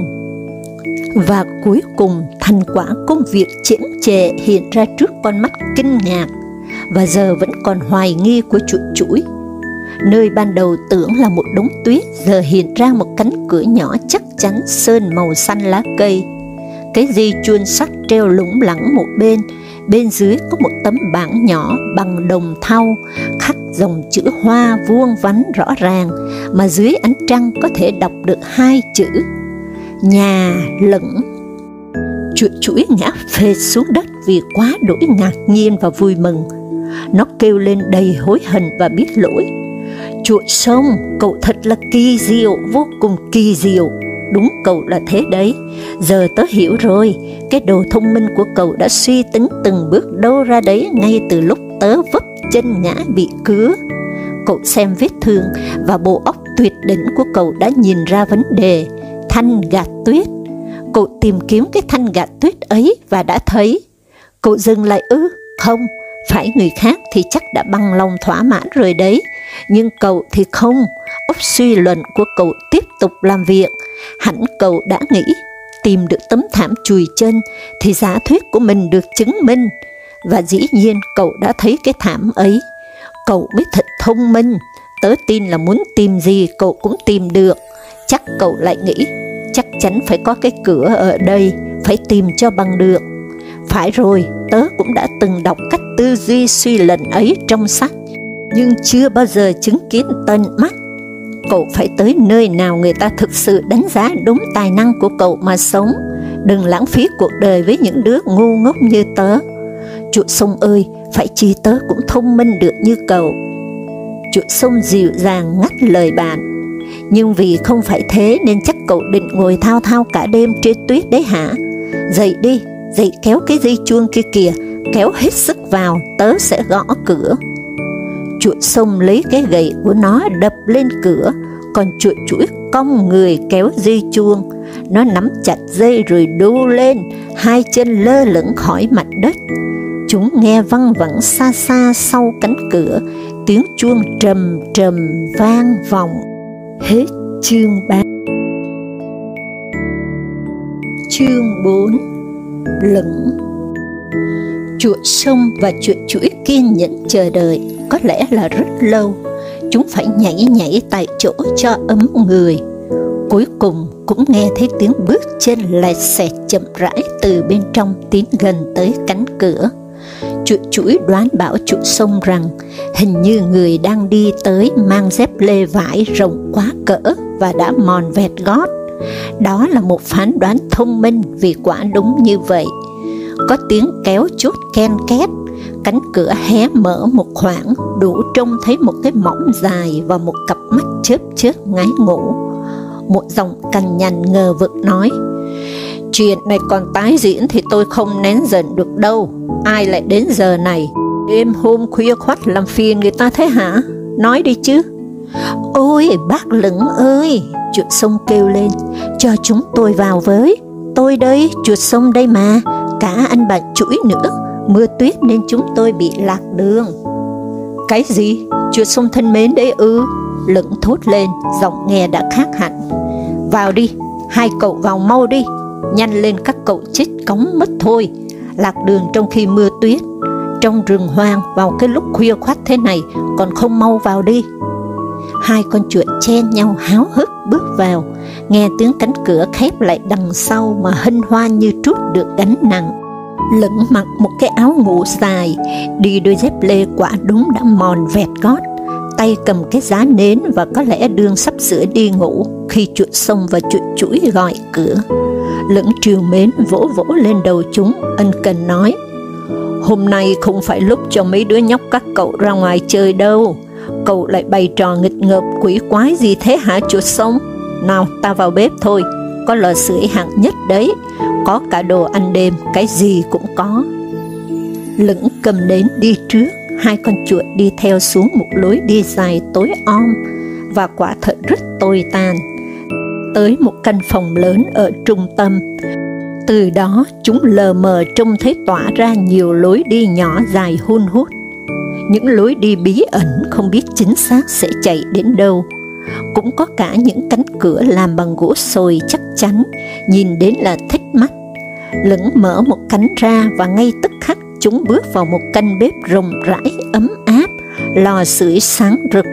Và cuối cùng thành quả công việc chễm chệ hiện ra trước con mắt kinh ngạc và giờ vẫn còn hoài nghi của chuột chuỗi. Nơi ban đầu tưởng là một đống tuyết giờ hiện ra một cánh cửa nhỏ chắc chắn sơn màu xanh lá cây. Cái dây chuông sắt treo lủng lẳng một bên, bên dưới có một tấm bảng nhỏ bằng đồng thau, khắc dòng chữ hoa vuông vắn rõ ràng, mà dưới ánh trăng có thể đọc được hai chữ: Nhà Lửng. Chuột chuỗi ngã phệt xuống đất vì quá đỗi ngạc nhiên và vui mừng. Nó kêu lên đầy hối hận và biết lỗi: Chuột sông, cậu thật là kỳ diệu, vô cùng kỳ diệu. Đúng, cậu là thế đấy. Giờ tớ hiểu rồi, cái đồ thông minh của cậu đã suy tính từng bước đâu ra đấy ngay từ lúc tớ vấp chân ngã bị cứa. Cậu xem vết thương và bộ óc tuyệt đỉnh của cậu đã nhìn ra vấn đề: thanh gạt tuyết. Cậu tìm kiếm cái thanh gạt tuyết ấy và đã thấy. Cậu dừng lại ư? Không, phải người khác thì chắc đã bằng lòng thỏa mãn rồi đấy, nhưng cậu thì không. Óc suy luận của cậu tiếp tục làm việc. Hẳn cậu đã nghĩ tìm được tấm thảm chùi chân thì giả thuyết của mình được chứng minh, và dĩ nhiên cậu đã thấy cái thảm ấy. Cậu mới thật thông minh. Tớ tin là muốn tìm gì cậu cũng tìm được. Chắc cậu lại nghĩ chắc chắn phải có cái cửa ở đây, phải tìm cho bằng được. Phải rồi, tớ cũng đã từng đọc cách tư duy suy luận ấy trong sách, nhưng chưa bao giờ chứng kiến tận mắt. Cậu phải tới nơi nào người ta thực sự đánh giá đúng tài năng của cậu mà sống. Đừng lãng phí cuộc đời với những đứa ngu ngốc như tớ. Chuột sông ơi, phải chi tớ cũng thông minh được như cậu. Chuột sông dịu dàng ngắt lời bạn: Nhưng vì không phải thế nên chắc cậu định ngồi thao thao cả đêm trên tuyết đấy hả? Dậy đi, dậy kéo cái dây chuông kia kìa, kéo hết sức vào, tớ sẽ gõ cửa. Chuột sông lấy cái gậy của nó đập lên cửa, còn chuột chuỗi cong người kéo dây chuông. Nó nắm chặt dây rồi đu lên, hai chân lơ lửng khỏi mặt đất. Chúng nghe văng vẳng xa xa sau cánh cửa, tiếng chuông trầm trầm vang vọng. Hết chương ba. Chương bốn. Lửng. Chuột sông và chuột chuỗi kiên nhẫn chờ đợi, có lẽ là rất lâu. Chúng phải nhảy nhảy tại chỗ cho ấm người. Cuối cùng cũng nghe thấy tiếng bước chân lẹt xẹt chậm rãi từ bên trong tiến gần tới cánh cửa. Chuột chuỗi đoán bảo chuột sông rằng hình như người đang đi tới mang dép lê vải rộng quá cỡ và đã mòn vẹt gót. Đó là một phán đoán thông minh vì quả đúng như vậy. Có tiếng kéo chốt ken két, cánh cửa hé mở một khoảng, đủ trông thấy một cái mõm dài và một cặp mắt chớp chớp ngái ngủ. Một giọng cằn nhằn ngờ vực nói: chuyện này còn tái diễn thì tôi không nén giận được đâu. Ai lại đến giờ này, đêm hôm khuya khoắt làm phiền người ta thế hả? Nói đi chứ. Ôi bác Lửng ơi, chuột sông kêu lên, cho chúng tôi vào với. Tôi đây, chuột sông đây mà, cả anh bạn chuỗi nữa. Mưa tuyết nên chúng tôi bị lạc đường. Cái gì? Chuột sông thân mến đấy ư? Lửng thốt lên, giọng nghe đã khác hẳn. Vào đi, hai cậu vào mau đi. Nhanh lên các cậu chết cóng mất thôi. Lạc đường trong khi mưa tuyết, trong rừng hoang vào cái lúc khuya khoắt thế này, còn không mau vào đi. Hai con chuột chen nhau háo hức bước vào, nghe tiếng cánh cửa khép lại đằng sau mà hân hoan như trút được gánh nặng. Lửng mặc một cái áo ngủ dài, đi đôi dép lê quả đúng đã mòn vẹt gót, tay cầm cái giá nến và có lẽ đương sắp sửa đi ngủ khi chuột sông và chuột chuỗi gọi cửa. Lửng trìu mến vỗ vỗ lên đầu chúng, ân cần nói: hôm nay không phải lúc cho mấy đứa nhóc các cậu ra ngoài chơi đâu. Cậu lại bày trò nghịch ngợp quỷ quái gì thế hả chuột sông? Nào ta vào bếp thôi, có lò sưởi hạng nhất đấy, có cả đồ ăn đêm, cái gì cũng có. Lửng cầm nến đi trước, hai con chuột đi theo xuống một lối đi dài tối om và quả thật rất tồi tàn, tới một căn phòng lớn ở trung tâm. Từ đó chúng lờ mờ trông thấy tỏa ra nhiều lối đi nhỏ dài hun hút, những lối đi bí ẩn không biết chính xác sẽ chạy đến đâu. Cũng có cả những cánh cửa làm bằng gỗ sồi chắc chắn, nhìn đến là thích mắt. Lửng mở một cánh ra và ngay tức khắc chúng bước vào một căn bếp rộng rãi ấm áp, lò sưởi sáng rực.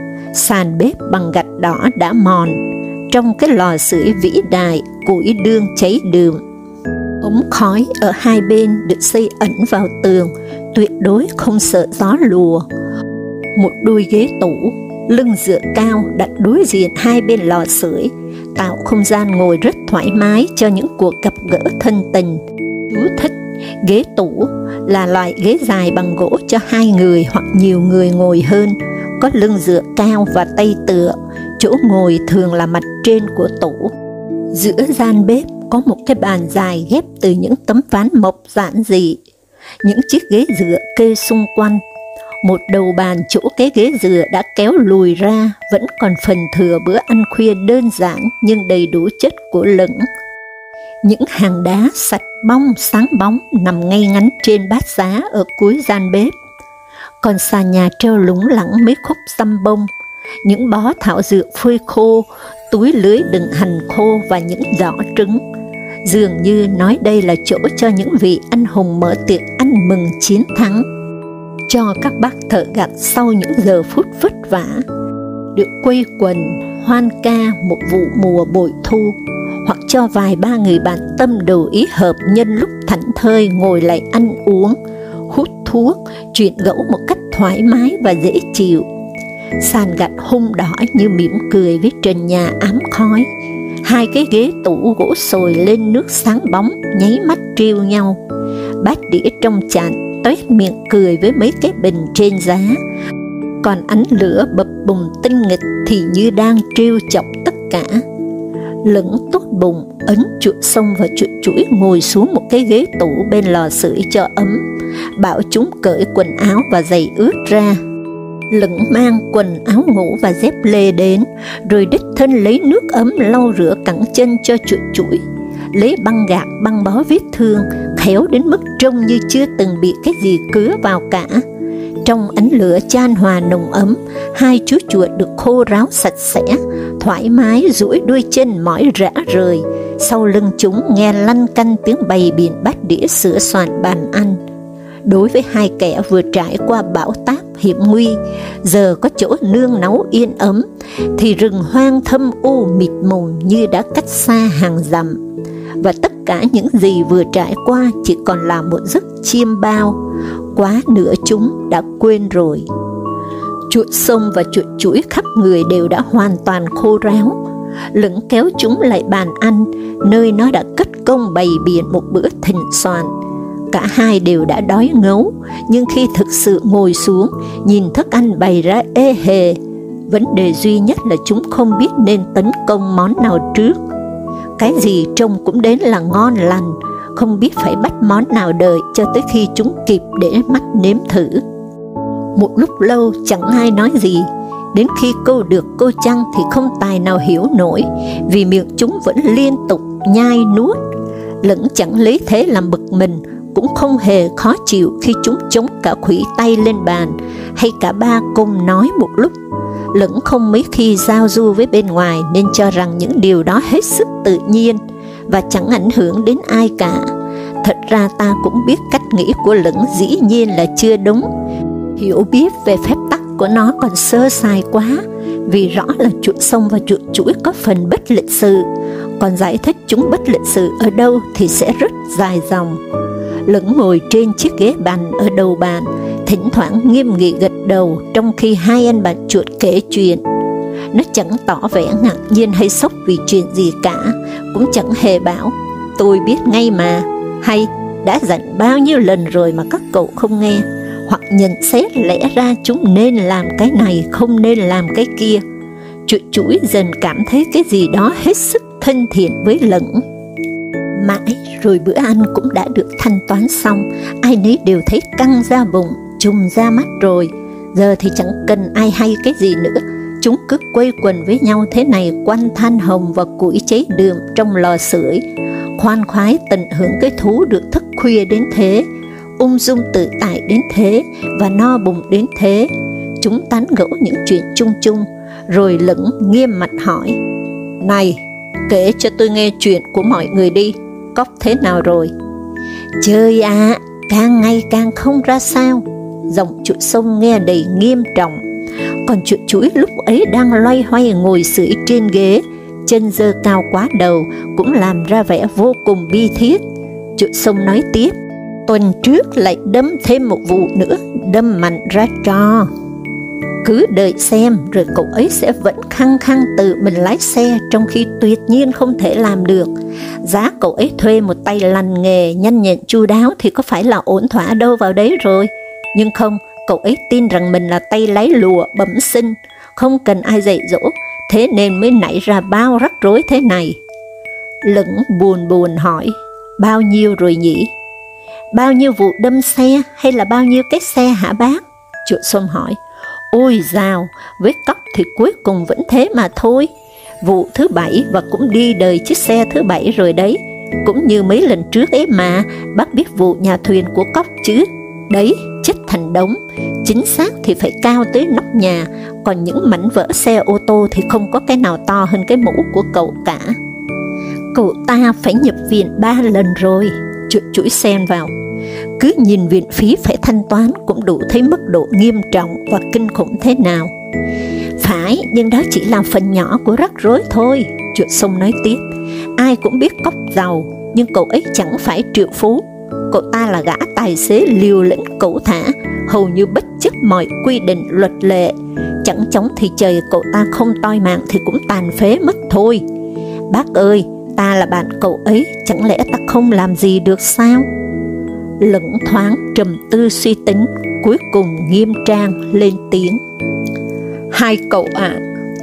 Sàn bếp bằng gạch đỏ đã mòn, trong cái lò sưởi vĩ đại củi đương cháy đượm. Ống khói ở hai bên được xây ẩn vào tường, tuyệt đối không sợ gió lùa. Một đôi ghế tủ, lưng dựa cao đặt đối diện hai bên lò sưởi, tạo không gian ngồi rất thoải mái cho những cuộc gặp gỡ thân tình. Chú thích: ghế tủ là loại ghế dài bằng gỗ cho hai người hoặc nhiều người ngồi hơn, có lưng dựa cao và tay tựa, chỗ ngồi thường là mặt trên của tủ. Giữa gian bếp có một cái bàn dài ghép từ những tấm ván mộc giản dị. Những chiếc ghế dựa kê xung quanh. Một đầu bàn chỗ cái ghế dựa đã kéo lùi ra, vẫn còn phần thừa bữa ăn khuya đơn giản nhưng đầy đủ chất của Lửng. Những hàng đá sạch bong sáng bóng nằm ngay ngắn trên bát giá ở cuối gian bếp. Còn sàn nhà treo lủng lẳng mấy khúc răm bông, những bó thảo dược phơi khô, túi lưới đựng hành khô và những giỏ trứng. Dường như nói đây là chỗ cho những vị anh hùng mở tiệc ăn mừng chiến thắng, cho các bác thợ gặt sau những giờ phút vất vả, được quây quần hoan ca một vụ mùa bội thu, hoặc cho vài ba người bạn tâm đầu ý hợp nhân lúc thảnh thơi ngồi lại ăn uống, hút thuốc, chuyện gẫu một cách thoải mái và dễ chịu. Sàn gạch hung đỏ như mỉm cười với trần nhà ám khói. Hai cái ghế tủ gỗ sồi lên nước sáng bóng nháy mắt trêu nhau. Bát đĩa trong chạn toét miệng cười với mấy cái bình trên giá. Còn ánh lửa bập bùng tinh nghịch thì như đang trêu chọc tất cả. Lững tốt bụng ấn chuột sông và chuột chuỗi ngồi xuống một cái ghế tủ bên lò sưởi cho ấm, bảo chúng cởi quần áo và giày ướt ra. Lững mang quần áo ngủ và dép lê đến, rồi đích thân lấy nước ấm lau rửa cẳng chân cho chuột chuỗi, lấy băng gạc băng bó vết thương, khéo đến mức trông như chưa từng bị cái gì cứa vào cả. Trong ánh lửa chan hòa nồng ấm, hai chú chuột được khô ráo sạch sẽ, thoải mái duỗi đuôi chân mỏi rã rời. Sau lưng chúng nghe lăn canh tiếng bày biện bát đĩa sửa soạn bàn ăn. Đối với hai kẻ vừa trải qua bão táp hiểm nguy, giờ có chỗ nương náu yên ấm, thì rừng hoang thâm u mịt mùng như đã cách xa hàng dặm. Và tất cả những gì vừa trải qua chỉ còn là một giấc chiêm bao, quá nửa chúng đã quên rồi. Chuột sông và chuột chuỗi khắp người đều đã hoàn toàn khô ráo. Lững kéo chúng lại bàn ăn, nơi nó đã cất công bày biện một bữa thịnh soạn. Cả hai đều đã đói ngấu, nhưng khi thực sự ngồi xuống, nhìn thức ăn bày ra ê hề, vấn đề duy nhất là chúng không biết nên tấn công món nào trước. Cái gì trông cũng đến là ngon lành, không biết phải bắt món nào đợi cho tới khi chúng kịp để mắt nếm thử. Một lúc lâu chẳng ai nói gì, đến khi câu được câu chăng thì không tài nào hiểu nổi, vì miệng chúng vẫn liên tục nhai nuốt. Lững chẳng lấy thế làm bực mình, cũng không hề khó chịu khi chúng chống cả khuỷu tay lên bàn, hay cả ba cùng nói một lúc. Lững không mấy khi giao du với bên ngoài, nên cho rằng những điều đó hết sức tự nhiên và chẳng ảnh hưởng đến ai cả. Thật ra ta cũng biết cách nghĩ của Lững dĩ nhiên là chưa đúng. Hiểu biết về phép tắc của nó còn sơ sài quá, vì rõ là chuột sông và chuột chuỗi có phần bất lịch sự, còn giải thích chúng bất lịch sự ở đâu thì sẽ rất dài dòng. Lững ngồi trên chiếc ghế bành ở đầu bàn, thỉnh thoảng nghiêm nghị gật đầu trong khi hai anh bạn chuột kể chuyện. Nó chẳng tỏ vẻ ngạc nhiên hay sốc vì chuyện gì cả, cũng chẳng hề bảo tôi biết ngay mà, hay đã dặn bao nhiêu lần rồi mà các cậu không nghe, hoặc nhận xét lẽ ra chúng nên làm cái này không nên làm cái kia. Chuột chuỗi dần cảm thấy cái gì đó hết sức thân thiện với Lững. Mãi rồi bữa ăn cũng đã được thanh toán xong, ai nấy đều thấy căng ra bụng, trùng ra mắt rồi. Giờ thì chẳng cần ai hay cái gì nữa, chúng cứ quây quần với nhau thế này quanh than hồng và củi cháy đượm trong lò sưởi, khoan khoái tận hưởng cái thú được thức khuya đến thế, ung dung tự tại đến thế và no bụng đến thế. Chúng tán gẫu những chuyện chung chung, rồi Lững nghiêm mặt hỏi: "Này, kể cho tôi nghe chuyện của mọi người đi, Cóc thế nào rồi?" "Trời ạ, à, càng ngày càng không ra sao." Giọng chuột sông nghe đầy nghiêm trọng, còn chuột chuỗi lúc ấy đang loay hoay ngồi sưởi trên ghế, chân giơ cao quá đầu, cũng làm ra vẻ vô cùng bi thiết. Chuột sông nói tiếp: "Tuần trước lại đâm thêm một vụ nữa, đâm mạnh ra trò. Cứ đợi xem, rồi cậu ấy sẽ vẫn khăng khăng tự mình lái xe, trong khi tuyệt nhiên không thể làm được. Giá cậu ấy thuê một tay lành nghề, nhanh nhẹn chu đáo thì có phải là ổn thỏa đâu vào đấy rồi. Nhưng không, cậu ấy tin rằng mình là tay lái lùa bẩm sinh, không cần ai dạy dỗ, thế nên mới nảy ra bao rắc rối thế này." Lững buồn buồn hỏi: "Bao nhiêu rồi nhỉ?" "Bao nhiêu vụ đâm xe hay là bao nhiêu cái xe hả bác?" Chuột sông hỏi. "Ôi dào, với Cóc thì cuối cùng vẫn thế mà thôi. Vụ thứ bảy và cũng đi đời chiếc xe thứ bảy rồi đấy. Cũng như mấy lần trước ấy mà, bác biết vụ nhà thuyền của Cóc chứ? Đấy, chất thành đống, chính xác thì phải cao tới nóc nhà, còn những mảnh vỡ xe ô tô thì không có cái nào to hơn cái mũ của cậu cả." "Cậu ta phải nhập viện ba lần rồi," chuột chuỗi xen vào. "Cứ nhìn viện phí phải thanh toán cũng đủ thấy mức độ nghiêm trọng và kinh khủng thế nào." "Phải, nhưng đó chỉ là phần nhỏ của rắc rối thôi," chuột sông nói tiếp. "Ai cũng biết Cóc giàu, nhưng cậu ấy chẳng phải triệu phú. Cậu ta là gã tài xế liều lĩnh cẩu thả, hầu như bất chấp mọi quy định luật lệ. Chẳng chóng thì trời cậu ta không toi mạng thì cũng tàn phế mất thôi. Bác ơi, ta là bạn cậu ấy, chẳng lẽ ta không làm gì được sao?" Lững thoáng trầm tư suy tính, cuối cùng nghiêm trang lên tiếng: "Hai cậu ạ, à,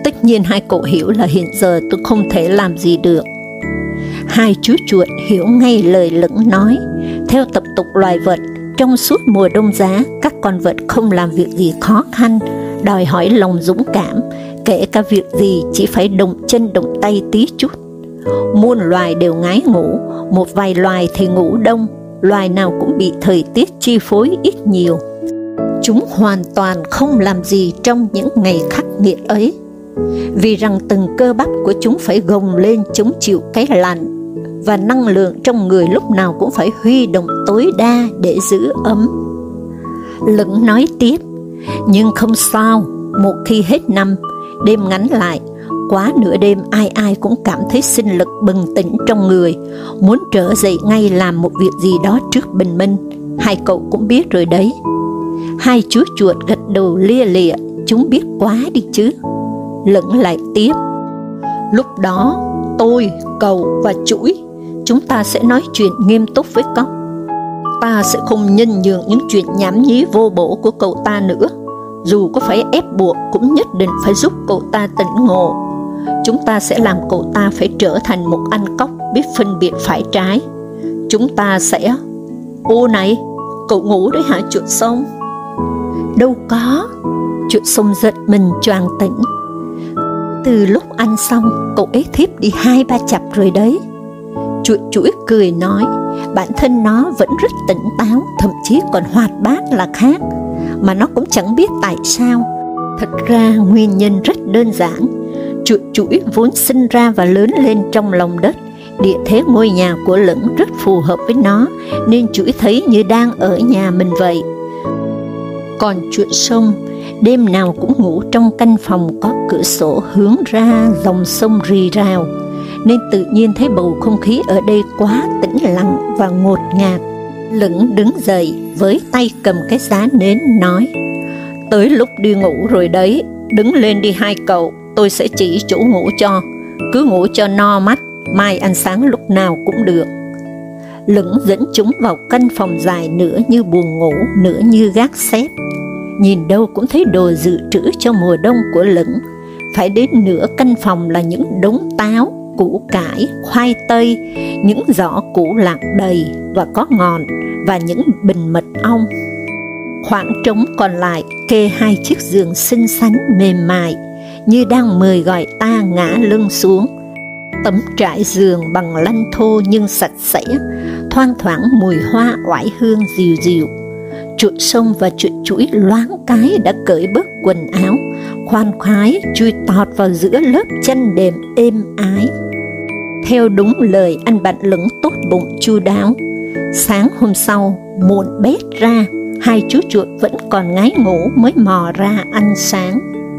Tất nhiên hai cậu hiểu là hiện giờ tôi không thể làm gì được. Hai chú chuột hiểu ngay lời Lững nói. Theo tập tục loài vật, trong suốt mùa đông giá, các con vật không làm việc gì khó khăn, đòi hỏi lòng dũng cảm, kể cả việc gì chỉ phải động chân động tay tí chút. Muôn loài đều ngái ngủ, một vài loài thì ngủ đông, loài nào cũng bị thời tiết chi phối ít nhiều. Chúng hoàn toàn không làm gì trong những ngày khắc nghiệt ấy, vì rằng từng cơ bắp của chúng phải gồng lên chống chịu cái lạnh, và năng lượng trong người lúc nào cũng phải huy động tối đa để giữ ấm. Lững nói tiếp, nhưng không sao, một khi hết năm, đêm ngắn lại, quá nửa đêm ai ai cũng cảm thấy sinh lực bừng tỉnh trong người, muốn trở dậy ngay làm một việc gì đó trước bình minh. Hai cậu cũng biết rồi đấy. Hai chú chuột gật đầu lia lịa, chúng biết quá đi chứ. Lững lại tiếp, lúc đó tôi, cậu và chuỗi, chúng ta sẽ nói chuyện nghiêm túc với Cóc. Ta sẽ không nhân nhượng những chuyện nhảm nhí vô bổ của cậu ta nữa. Dù có phải ép buộc cũng nhất định phải giúp cậu ta tỉnh ngộ. Chúng ta sẽ làm cậu ta phải trở thành một anh cóc biết phân biệt phải trái. Chúng ta sẽ... Ô này, cậu ngủ đấy hả chuột sông? Đâu có. Chuột sông giật mình choàng tỉnh. Từ lúc ăn xong, cậu ấy thiếp đi hai ba chặp rồi đấy. Chuột chuỗi cười nói, bản thân nó vẫn rất tỉnh táo, thậm chí còn hoạt bát là khác, mà nó cũng chẳng biết tại sao. Thật ra nguyên nhân rất đơn giản. Chuột chuỗi vốn sinh ra và lớn lên trong lòng đất, địa thế ngôi nhà của Lững rất phù hợp với nó, nên chuỗi thấy như đang ở nhà mình vậy. Còn chuột sông, đêm nào cũng ngủ trong căn phòng có cửa sổ hướng ra dòng sông rì rào, nên tự nhiên thấy bầu không khí ở đây quá tĩnh lặng và ngột ngạt. Lững đứng dậy với tay cầm cái giá nến nói, tới lúc đi ngủ rồi đấy, đứng lên đi hai cậu, tôi sẽ chỉ chỗ ngủ cho, cứ ngủ cho no mắt, mai ăn sáng lúc nào cũng được. Lững dẫn chúng vào căn phòng dài, nửa như buồng ngủ, nửa như gác xếp. Nhìn đâu cũng thấy đồ dự trữ cho mùa đông của Lững. Phải đến nửa căn phòng là những đống táo, củ cải, khoai tây, những giỏ củ lạc đầy và có ngọn, và những bình mật ong. Khoảng trống còn lại kê hai chiếc giường xinh xắn mềm mại, như đang mời gọi ta ngã lưng xuống. Tấm trải giường bằng lanh thô nhưng sạch sẽ, thoang thoảng mùi hoa oải hương dịu dịu. Chuột sông và chuột chuỗi loáng cái đã cởi bớt quần áo, khoan khoái chui tọt vào giữa lớp chăn đệm êm ái. Theo đúng lời anh bạn Lững tốt bụng chu đáo, sáng hôm sau muộn bét ra, hai chú chuột vẫn còn ngái ngủ mới mò ra ăn sáng.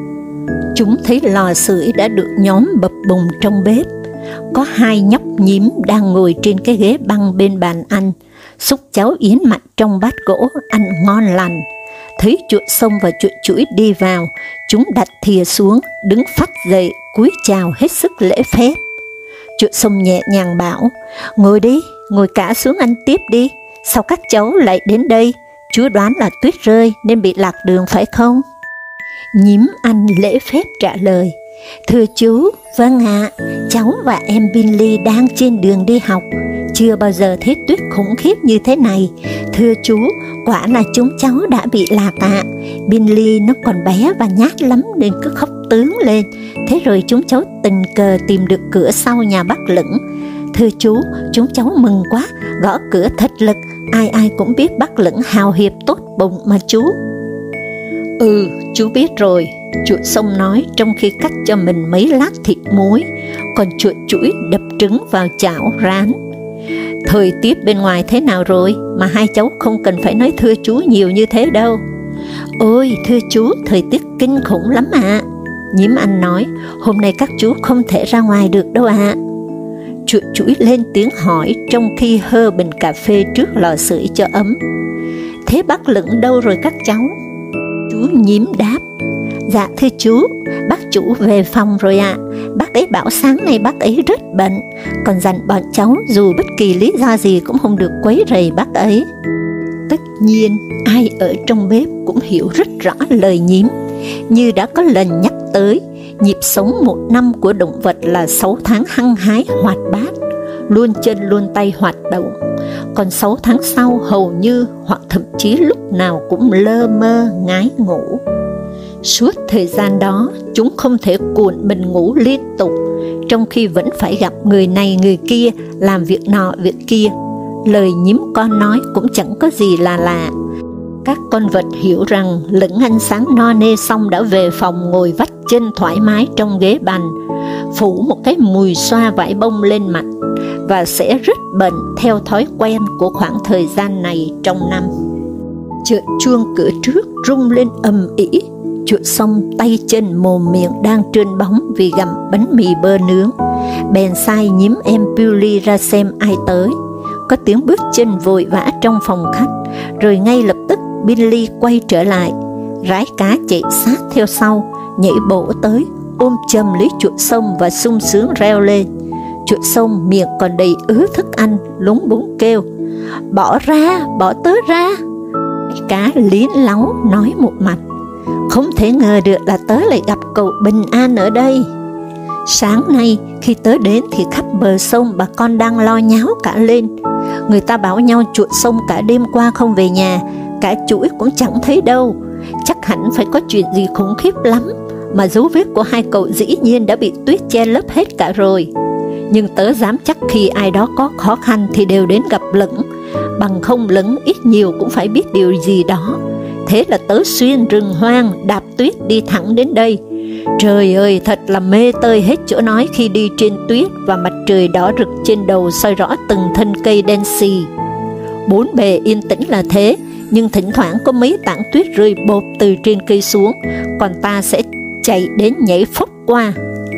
Chúng thấy lò sưởi đã được nhóm bập bùng trong bếp. Có hai nhóc nhím đang ngồi trên cái ghế băng bên bàn ăn, xúc cháo yến mặn trong bát gỗ ăn ngon lành. Thấy chuột sông và chuột chuỗi đi vào, chúng đặt thìa xuống, đứng phắt dậy, cúi chào hết sức lễ phép. Chuột sông nhẹ nhàng bảo, ngồi đi, ngồi cả xuống ăn tiếp đi, sao các cháu lại đến đây? Chú đoán là tuyết rơi nên bị lạc đường phải không? Nhím ăn lễ phép trả lời, thưa chú, vâng ạ, cháu và em Binley đang trên đường đi học, chưa bao giờ thấy tuyết khủng khiếp như thế này. Thưa chú, quả là chúng cháu đã bị lạc ạ. Binley nó còn bé và nhát lắm nên cứ khóc tướng lên, thế rồi chúng cháu tình cờ tìm được cửa sau nhà bác Lững. Thưa chú, chúng cháu mừng quá, gõ cửa thật lực, ai ai cũng biết bác Lững hào hiệp tốt bụng mà chú. Ừ, chú biết rồi, chuột sông nói trong khi cắt cho mình mấy lát thịt muối, còn chuột chuỗi đập trứng vào chảo rán. Thời tiết bên ngoài thế nào rồi mà hai cháu không cần phải nói thưa chú nhiều như thế đâu. Ôi thưa chú, thời tiết kinh khủng lắm ạ. À. Nhím ăn nói, hôm nay các chú không thể ra ngoài được đâu ạ. À. Chuột chuỗi lên tiếng hỏi trong khi hơ bình cà phê trước lò sưởi cho ấm. Thế bác Lững đâu rồi các cháu? Chú nhím đáp, dạ thưa chú, bác chủ về phòng rồi ạ. À. Bác ấy bảo sáng nay bác ấy rất bận, còn dặn bọn cháu dù bất kỳ lý do gì cũng không được quấy rầy bác ấy. Tất nhiên, ai ở trong bếp cũng hiểu rất rõ lời nhím. Như đã có lần nhắc tới, Nhịp sống một năm của động vật là sáu tháng hăng hái hoạt bát, luôn chân luôn tay hoạt động, còn sáu tháng sau hầu như hoặc thậm chí lúc nào cũng lơ mơ ngái ngủ. Suốt thời gian đó, chúng không thể cuộn mình ngủ liên tục, trong khi vẫn phải gặp người này người kia, làm việc nọ việc kia. Lời nhím con nói cũng chẳng có gì là lạ. Các con vật hiểu rằng lững ăn sáng no nê xong đã về phòng ngồi vắt chân thoải mái trong ghế bành, phủ một cái mùi xoa vải bông lên mặt, và sẽ rất bận theo thói quen của khoảng thời gian này trong năm. Chợt chuông cửa trước rung lên ầm ĩ. Chuột xong tay chân mồm miệng đang trơn bóng vì gặm bánh mì bơ nướng, bèn sai nhím em Billy ra xem ai tới. Có tiếng bước chân vội vã trong phòng khách, rồi ngay lập tức Billy quay trở lại. Rái cá chạy sát theo sau, nhảy bổ tới, ôm chầm lấy chuột sông và sung sướng reo lên. Chuột sông miệng còn đầy ứ thức ăn, lúng búng kêu: "Bỏ ra, bỏ tớ ra!" Cá lín láu nói một mặt: "Không thể ngờ được là tớ lại gặp cậu bình an ở đây. Sáng nay khi tớ đến thì khắp bờ sông bà con đang lo nháo cả lên. Người ta bảo nhau chuột sông cả đêm qua không về nhà, cả chuỗi cũng chẳng thấy đâu. Chắc hẳn phải có chuyện gì khủng khiếp lắm, mà dấu vết của hai cậu dĩ nhiên đã bị tuyết che lấp hết cả rồi. Nhưng tớ dám chắc khi ai đó có khó khăn thì đều đến gặp Lững, bằng không Lững ít nhiều cũng phải biết điều gì đó. Thế là tớ xuyên rừng hoang, đạp tuyết đi thẳng đến đây. Trời ơi, thật là mê tơi hết chỗ nói khi đi trên tuyết, và mặt trời đỏ rực trên đầu soi rõ từng thân cây đen xì. Bốn bề yên tĩnh là thế, nhưng thỉnh thoảng có mấy tảng tuyết rơi bộp từ trên cây xuống, còn ta sẽ chạy đến nhảy phốc qua.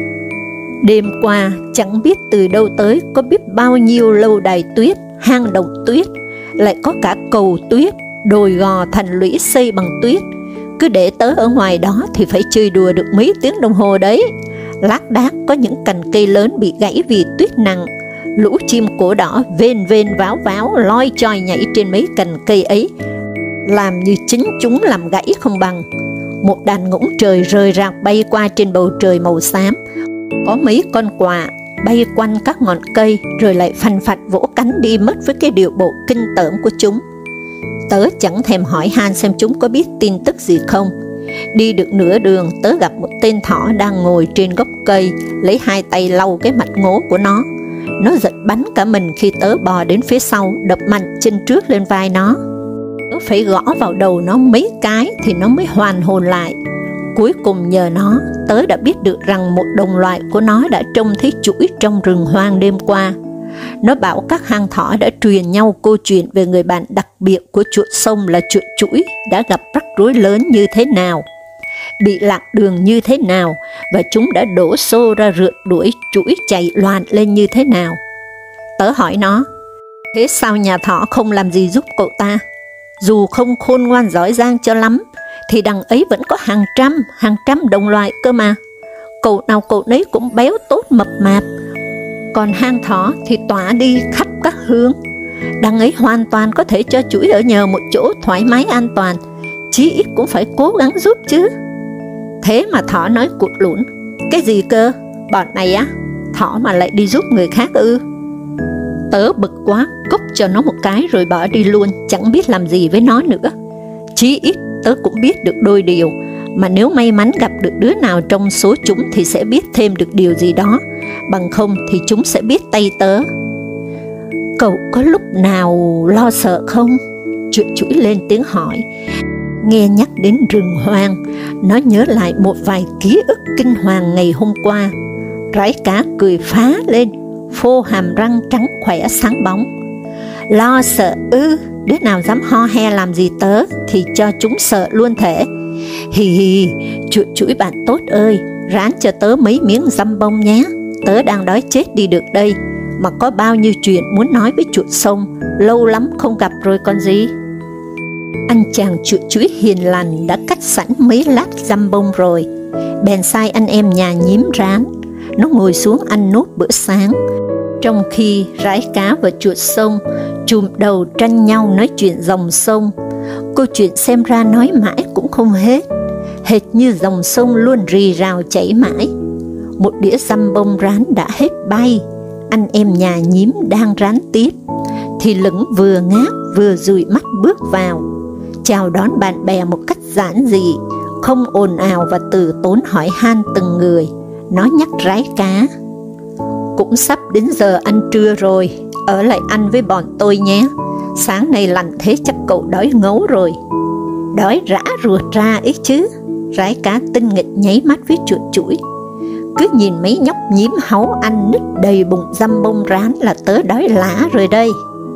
Đêm qua, chẳng biết từ đâu tới, có biết bao nhiêu lâu đài tuyết, hang động tuyết, lại có cả cầu tuyết, đồi gò thành lũy xây bằng tuyết. Cứ để tớ ở ngoài đó thì phải chơi đùa được mấy tiếng đồng hồ đấy. Lác đác có những cành cây lớn bị gãy vì tuyết nặng. Lũ chim cổ đỏ vên vên váo váo loi choi nhảy trên mấy cành cây ấy, làm như chính chúng làm gãy không bằng. Một đàn ngỗng trời rời rạc bay qua trên bầu trời màu xám. Có mấy con quạ bay quanh các ngọn cây, rồi lại phành phạch vỗ cánh đi mất với cái điệu bộ kinh tởm của chúng. Tớ chẳng thèm hỏi han xem chúng có biết tin tức gì không. Đi được nửa đường, tớ gặp một tên thỏ đang ngồi trên gốc cây, lấy hai tay lau cái mặt ngố của nó. Nó giật bắn cả mình khi tớ bò đến phía sau, đập mạnh chân trước lên vai nó. Tớ phải gõ vào đầu nó mấy cái thì nó mới hoàn hồn lại. Cuối cùng nhờ nó, tớ đã biết được rằng một đồng loại của nó đã trông thấy chuỗi trong rừng hoang đêm qua. Nó bảo các hang thỏ đã truyền nhau câu chuyện về người bạn đặc biệt của chuột sông là chuột chuỗi đã gặp rắc rối lớn như thế nào, bị lạc đường như thế nào, và chúng đã đổ xô ra rượt đuổi chuỗi chạy loạn lên như thế nào. Tớ hỏi nó: "Thế sao nhà thỏ không làm gì giúp cậu ta? Dù không khôn ngoan giỏi giang cho lắm, thì đằng ấy vẫn có hàng trăm, hàng trăm đồng loại cơ mà. Cậu nào cậu nấy cũng béo tốt mập mạp, còn hang thỏ thì tỏa đi khắp các hướng. Đằng ấy hoàn toàn có thể cho chuỗi ở nhờ một chỗ thoải mái an toàn, chí ít cũng phải cố gắng giúp chứ." Thế mà thỏ nói cụt lủn: "Cái gì cơ? Bọn này á, thỏ mà lại đi giúp người khác ư?" Tớ bực quá, cốc cho nó một cái rồi bỏ đi luôn, chẳng biết làm gì với nó nữa. Chí ít tớ cũng biết được đôi điều, mà nếu may mắn gặp được đứa nào trong số chúng thì sẽ biết thêm được điều gì đó, bằng không thì chúng sẽ biết tay tớ. "Cậu có lúc nào lo sợ không?" Chuột chuỗi lên tiếng hỏi. Nghe nhắc đến rừng hoang, nó nhớ lại một vài ký ức kinh hoàng ngày hôm qua. Rái cá cười phá lên, phô hàm răng trắng khỏe sáng bóng. "Lo sợ ư? Đứa nào dám ho he làm gì tớ thì cho chúng sợ luôn thể. Hì hì, chuột chuỗi bạn tốt ơi, rán cho tớ mấy miếng dăm bông nhé. Tớ đang đói chết đi được đây, mà có bao nhiêu chuyện muốn nói với chuột sông, lâu lắm không gặp rồi còn gì." Anh chàng chuột chuỗi hiền lành đã cắt sẵn mấy lát dăm bông rồi, bèn sai anh em nhà nhím rán. Nó ngồi xuống ăn nốt bữa sáng, trong khi rái cá và chuột sông chùm đầu tranh nhau nói chuyện dòng sông. Câu chuyện xem ra nói mãi cũng không hết. hệt như dòng sông luôn rì rào chảy mãi. Một đĩa dăm bông rán đã hết bay, anh em nhà nhím đang rán tiếp, thì Lững vừa ngáp vừa dụi mắt bước vào, chào đón bạn bè một cách giản dị, không ồn ào và từ tốn hỏi han từng người. Nó nhắc Rái Cá: cũng sắp đến giờ ăn trưa rồi, ở lại ăn với bọn tôi nhé, sáng nay lạnh thế chắc cậu đói ngấu rồi. Đói rã ruột ra ấy chứ. Rái Cá tinh nghịch nháy mắt với chuột chuỗi: cứ nhìn mấy nhóc nhím háu ăn nứt đầy bụng dăm bông rán là tớ đói lả rồi đây.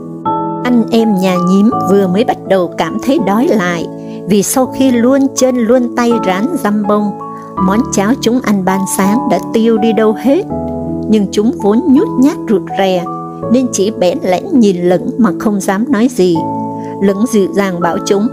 Anh em nhà nhím vừa mới bắt đầu cảm thấy đói lại, vì sau khi luôn chân luôn tay rán dăm bông, món cháo chúng ăn ban sáng đã tiêu đi đâu hết. Nhưng chúng vốn nhút nhát rụt rè, nên chỉ bẽn lẽn nhìn Lững mà không dám nói gì. Lững dịu dàng bảo chúng: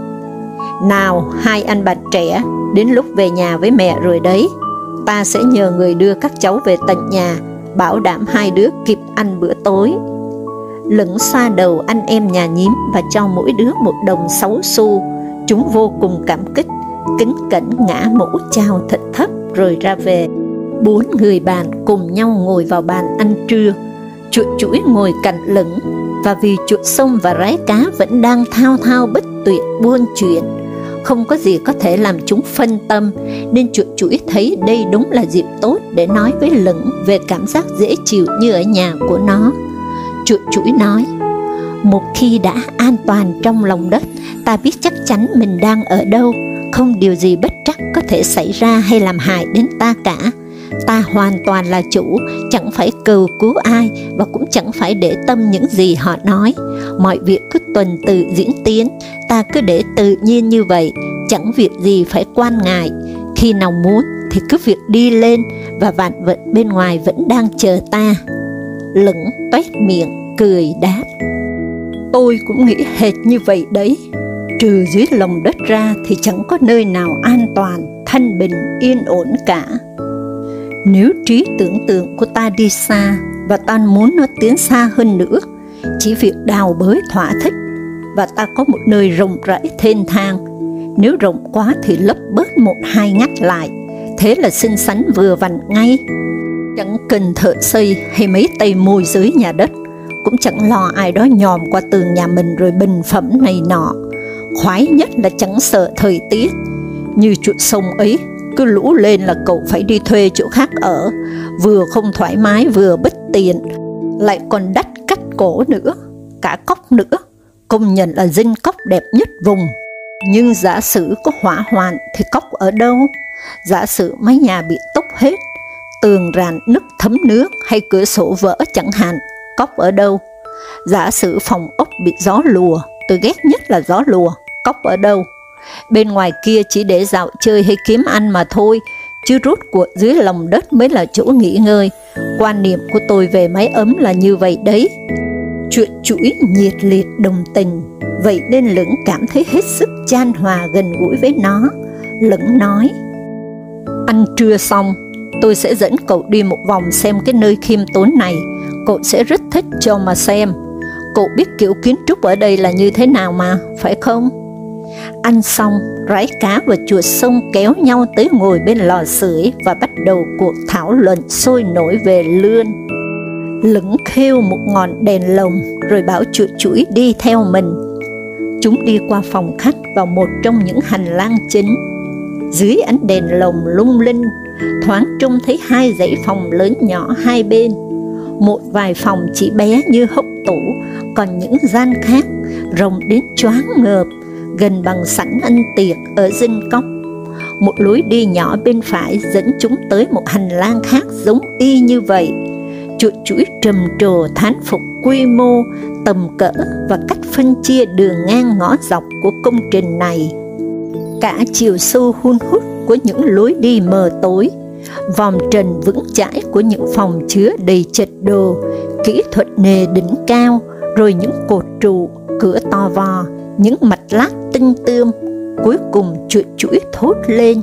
nào hai anh bạn trẻ, đến lúc về nhà với mẹ rồi đấy. Ta sẽ nhờ người đưa các cháu về tận nhà, bảo đảm hai đứa kịp ăn bữa tối. Lững xoa đầu anh em nhà nhím và cho mỗi đứa một đồng sáu xu. Chúng vô cùng cảm kích, kính cẩn ngã mũ chào thật thấp rồi ra về. Bốn người bạn cùng nhau ngồi vào bàn ăn trưa. Chuột chuỗi ngồi cạnh Lững, và vì chuột sông và Rái Cá vẫn đang thao thao bất tuyệt buôn chuyện, không có gì có thể làm chúng phân tâm, nên chuột chuỗi thấy đây đúng là dịp tốt để nói với Lững về cảm giác dễ chịu như ở nhà của nó. Chuột chuỗi nói: một khi đã an toàn trong lòng đất, ta biết chắc chắn mình đang ở đâu, không điều gì bất trắc có thể xảy ra hay làm hại đến ta cả. Ta hoàn toàn là chủ, chẳng phải cầu cứu ai và cũng chẳng phải để tâm những gì họ nói. Mọi việc cứ tuần tự diễn tiến, ta cứ để tự nhiên như vậy, chẳng việc gì phải quan ngại. Khi nào muốn thì cứ việc đi lên, và vạn vật bên ngoài vẫn đang chờ ta. Lững toét miệng cười đáp: tôi cũng nghĩ hệt như vậy đấy. Trừ dưới lòng đất ra thì chẳng có nơi nào an toàn, thanh bình, yên ổn cả. Nếu trí tưởng tượng của ta đi xa, và ta muốn nó tiến xa hơn nữa, chỉ việc đào bới thỏa thích, và ta có một nơi rộng rãi thênh thang. Nếu rộng quá thì lấp bớt một hai ngắt lại, thế là xinh xắn vừa vặn ngay. Chẳng cần thợ xây hay mấy tay môi giới nhà đất, cũng chẳng lo ai đó nhòm qua tường nhà mình rồi bình phẩm này nọ. Khoái nhất là chẳng sợ thời tiết. Như chuột sông ấy, cứ lũ lên là cậu phải đi thuê chỗ khác ở, vừa không thoải mái vừa bất tiện, lại còn đắt cắt cổ nữa, cả cốc nữa. Công nhận là dinh cốc đẹp nhất vùng. Nhưng giả sử có hỏa hoạn thì cốc ở đâu? Giả sử mái nhà bị tốc hết, tường rạn nứt thấm nước, hay cửa sổ vỡ chẳng hạn, cốc ở đâu? Giả sử phòng ốc bị gió lùa, tôi ghét nhất là gió lùa, cốc ở đâu? Bên ngoài kia chỉ để dạo chơi hay kiếm ăn mà thôi, chứ rốt cuộc dưới lòng đất mới là chỗ nghỉ ngơi. Quan niệm của tôi về mái ấm là như vậy đấy. Chuột chuỗi nhiệt liệt đồng tình, vậy nên Lững cảm thấy hết sức chan hòa gần gũi với nó. Lững nói: ăn trưa xong, tôi sẽ dẫn cậu đi một vòng xem cái nơi khiêm tốn này, cậu sẽ rất thích cho mà xem. Cậu biết kiểu kiến trúc ở đây là như thế nào mà, phải không? Ăn xong, Rái Cá và chuột sông kéo nhau tới ngồi bên lò sưởi và bắt đầu cuộc thảo luận sôi nổi về lươn. Lững khêu một ngọn đèn lồng rồi bảo chuột chuỗi đi theo mình. Chúng đi qua phòng khách vào một trong những hành lang chính. Dưới ánh đèn lồng lung linh, thoáng trông thấy hai dãy phòng lớn nhỏ hai bên. Một vài phòng chỉ bé như hốc tủ, còn những gian khác rộng đến choáng ngợp, gần bằng sảnh ăn tiệc ở dinh cốc. Một lối đi nhỏ bên phải dẫn chúng tới một hành lang khác giống y như vậy. Chuột chuỗi trầm trồ thán phục quy mô, tầm cỡ và cách phân chia đường ngang ngõ dọc của công trình này. Cả chiều sâu hun hút của những lối đi mờ tối, vòm trần vững chãi của những phòng chứa đầy chật đồ, kỹ thuật nề đỉnh cao, rồi những cột trụ, cửa to vò, những mạch lát tinh tươm. Cuối cùng chuột chuỗi thốt lên: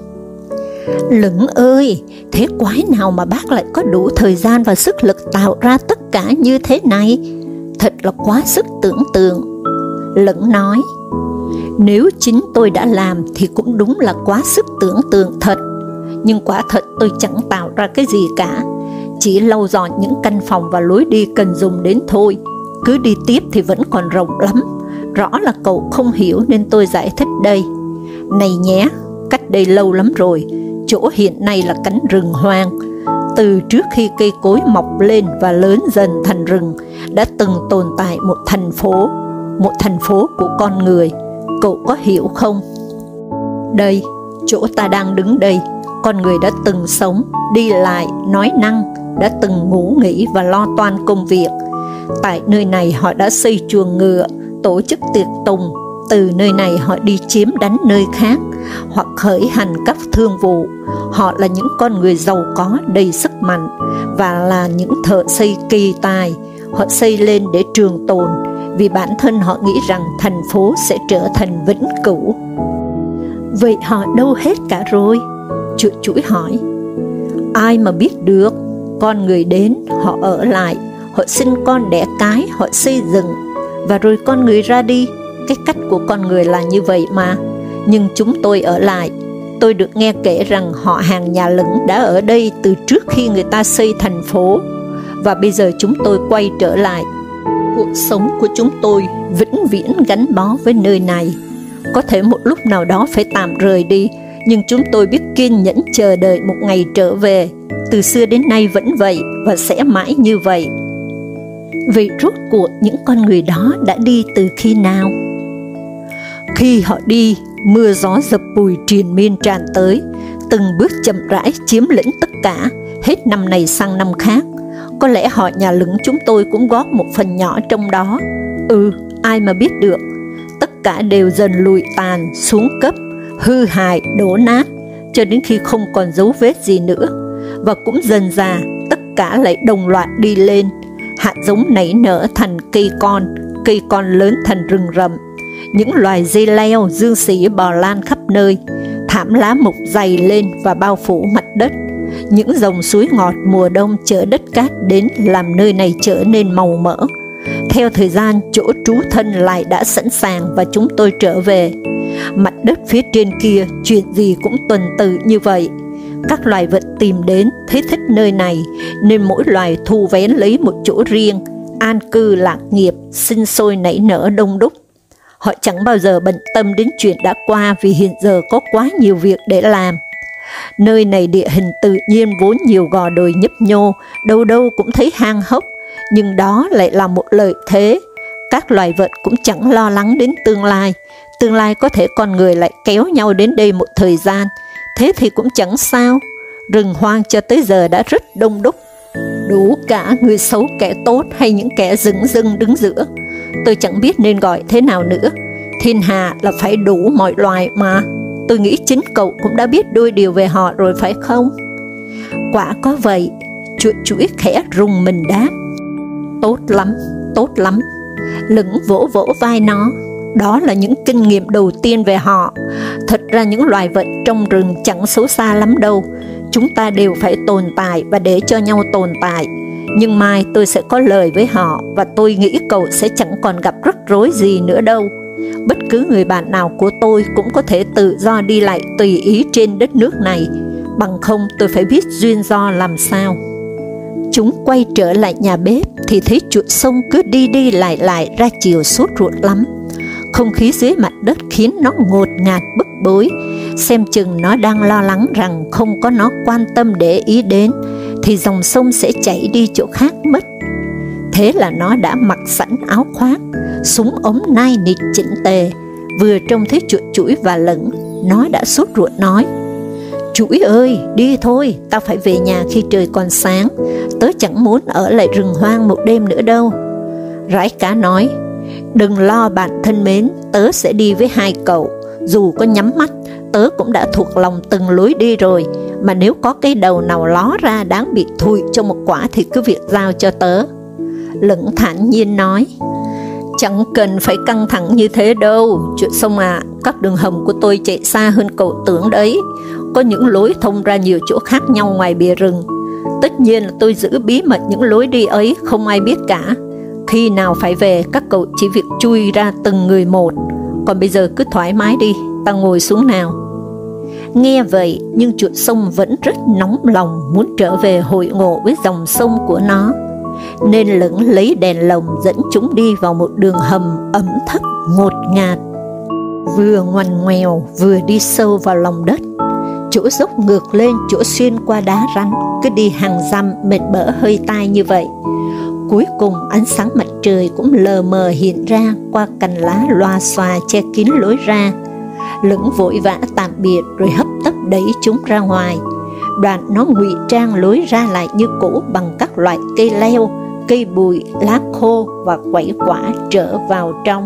Lững ơi, thế quái nào mà bác lại có đủ thời gian và sức lực tạo ra tất cả như thế này? Thật là quá sức tưởng tượng. Lững nói: Nếu chính tôi đã làm thì cũng đúng là quá sức tưởng tượng thật. Nhưng quả thật tôi chẳng tạo ra cái gì cả, chỉ lau dọn những căn phòng và lối đi cần dùng đến thôi. Cứ đi tiếp thì vẫn còn rộng lắm. Rõ là cậu không hiểu nên tôi giải thích đây. Này nhé, cách đây lâu lắm rồi, chỗ hiện nay là cánh rừng hoang. Từ trước khi cây cối mọc lên và lớn dần thành rừng, đã từng tồn tại một thành phố, một thành phố của con người. Cậu có hiểu không? Đây, chỗ ta đang đứng đây, con người đã từng sống, đi lại, nói năng, đã từng ngủ nghỉ và lo toan công việc. Tại nơi này họ đã xây chuồng ngựa, tổ chức tiệc tùng. Từ nơi này họ đi chiếm đánh nơi khác, hoặc khởi hành các thương vụ. Họ là những con người giàu có đầy sức mạnh, và là những thợ xây kỳ tài. Họ xây lên để trường tồn, vì bản thân họ nghĩ rằng thành phố sẽ trở thành vĩnh cửu. Vậy họ đâu hết cả rồi? Chuột chuỗi hỏi. Ai mà biết được. Con người đến, họ ở lại, họ sinh con đẻ cái, họ xây dựng, và rồi con người ra đi. Cái cách của con người là như vậy mà. Nhưng chúng tôi ở lại. Tôi được nghe kể rằng họ hàng nhà Lửng đã ở đây từ trước khi người ta xây thành phố, và bây giờ chúng tôi quay trở lại. Cuộc sống của chúng tôi vĩnh viễn gắn bó với nơi này. Có thể một lúc nào đó phải tạm rời đi, nhưng chúng tôi biết kiên nhẫn chờ đợi một ngày trở về. Từ xưa đến nay vẫn vậy, và sẽ mãi như vậy. Vậy rốt cuộc những con người đó đã đi từ khi nào? Khi họ đi, mưa gió dập bùi triền miên tràn tới, từng bước chậm rãi chiếm lĩnh tất cả, hết năm này sang năm khác. Có lẽ họ nhà Lửng chúng tôi cũng góp một phần nhỏ trong đó. Ừ, ai mà biết được. Tất cả đều dần lụi tàn, xuống cấp, hư hại, đổ nát, cho đến khi không còn dấu vết gì nữa. Và cũng dần dà, tất cả lại đồng loạt đi lên. Hạt giống nảy nở thành cây con, cây con lớn thành rừng rậm. Những loài dây leo, dương xỉ bò lan khắp nơi, thảm lá mục dày lên và bao phủ mặt đất. Những dòng suối ngọt mùa đông chở đất cát đến làm nơi này trở nên màu mỡ. Theo thời gian, chỗ trú thân lại đã sẵn sàng và chúng tôi trở về. Mặt đất phía trên kia, chuyện gì cũng tuần tự như vậy. Các loài vật tìm đến, thấy thích nơi này, nên mỗi loài thu vén lấy một chỗ riêng, an cư lạc nghiệp, sinh sôi nảy nở đông đúc. Họ chẳng bao giờ bận tâm đến chuyện đã qua vì hiện giờ có quá nhiều việc để làm. Nơi này địa hình tự nhiên vốn nhiều gò đồi nhấp nhô, đâu đâu cũng thấy hang hốc, nhưng đó lại là một lợi thế. Các loài vật cũng chẳng lo lắng đến tương lai. Tương lai có thể con người lại kéo nhau đến đây một thời gian, thế thì cũng chẳng sao. Rừng hoang cho tới giờ đã rất đông đúc, đủ cả người xấu kẻ tốt hay những kẻ dửng dưng đứng giữa. Tôi chẳng biết nên gọi thế nào nữa. Thiên hà là phải đủ mọi loài mà. Tôi nghĩ chính cậu cũng đã biết đôi điều về họ rồi phải không? Quả có vậy. Chuột chuỗi khẽ rùng mình đáp. Tốt lắm, tốt lắm. Lửng vỗ vỗ vai nó. Đó là những kinh nghiệm đầu tiên về họ. Thật ra những loài vật trong rừng chẳng xấu xa lắm đâu. Chúng ta đều phải tồn tại và để cho nhau tồn tại. Nhưng mai tôi sẽ có lời với họ, và tôi nghĩ cậu sẽ chẳng còn gặp rắc rối gì nữa đâu. Bất cứ người bạn nào của tôi cũng có thể tự do đi lại tùy ý trên đất nước này. Bằng không tôi phải biết duyên do làm sao. Chúng quay trở lại nhà bếp thì thấy chuột sông cứ đi đi lại lại ra chiều sốt ruột lắm. Không khí dưới mặt đất khiến nó ngột ngạt bức bối. Xem chừng nó đang lo lắng rằng không có nó quan tâm để ý đến thì dòng sông sẽ chảy đi chỗ khác mất. Thế là nó đã mặc sẵn áo khoác, súng ống nai nịt chỉnh tề. Vừa trông thấy chuột chuỗi và Lửng, nó đã sốt ruột nói: Chuỗi ơi, đi thôi, tao phải về nhà khi trời còn sáng. Tớ chẳng muốn ở lại rừng hoang một đêm nữa đâu. Rái cá nói: Đừng lo bạn thân mến, tớ sẽ đi với hai cậu. Dù có nhắm mắt, tớ cũng đã thuộc lòng từng lối đi rồi. Mà nếu có cái đầu nào ló ra đáng bị thụi cho một quả thì cứ việc giao cho tớ. Lửng thản nhiên nói: Chẳng cần phải căng thẳng như thế đâu, Chuột sông à. Các đường hầm của tôi chạy xa hơn cậu tưởng đấy. Có những lối thông ra nhiều chỗ khác nhau ngoài bìa rừng. Tất nhiên là tôi giữ bí mật những lối đi ấy, không ai biết cả. Khi nào phải về, các cậu chỉ việc chui ra từng người một. Còn bây giờ cứ thoải mái đi, ta ngồi xuống nào. Nghe vậy, nhưng chuột sông vẫn rất nóng lòng muốn trở về hội ngộ với dòng sông của nó, nên lững lấy đèn lồng dẫn chúng đi vào một đường hầm ẩm thấp ngột ngạt, vừa ngoằn ngoèo vừa đi sâu vào lòng đất. Chỗ dốc ngược lên, chỗ xuyên qua đá rắn, cứ đi hàng dặm mệt bở hơi tai như vậy. Cuối cùng ánh sáng mặt trời cũng lờ mờ hiện ra qua cành lá loa xòa che kín lối ra. Lững vội vã tạm biệt rồi hấp tấp đẩy chúng ra ngoài. Đoạn nó ngụy trang lối ra lại như cũ bằng các loại cây leo, cây bụi, lá khô và quẩy quả trở vào trong.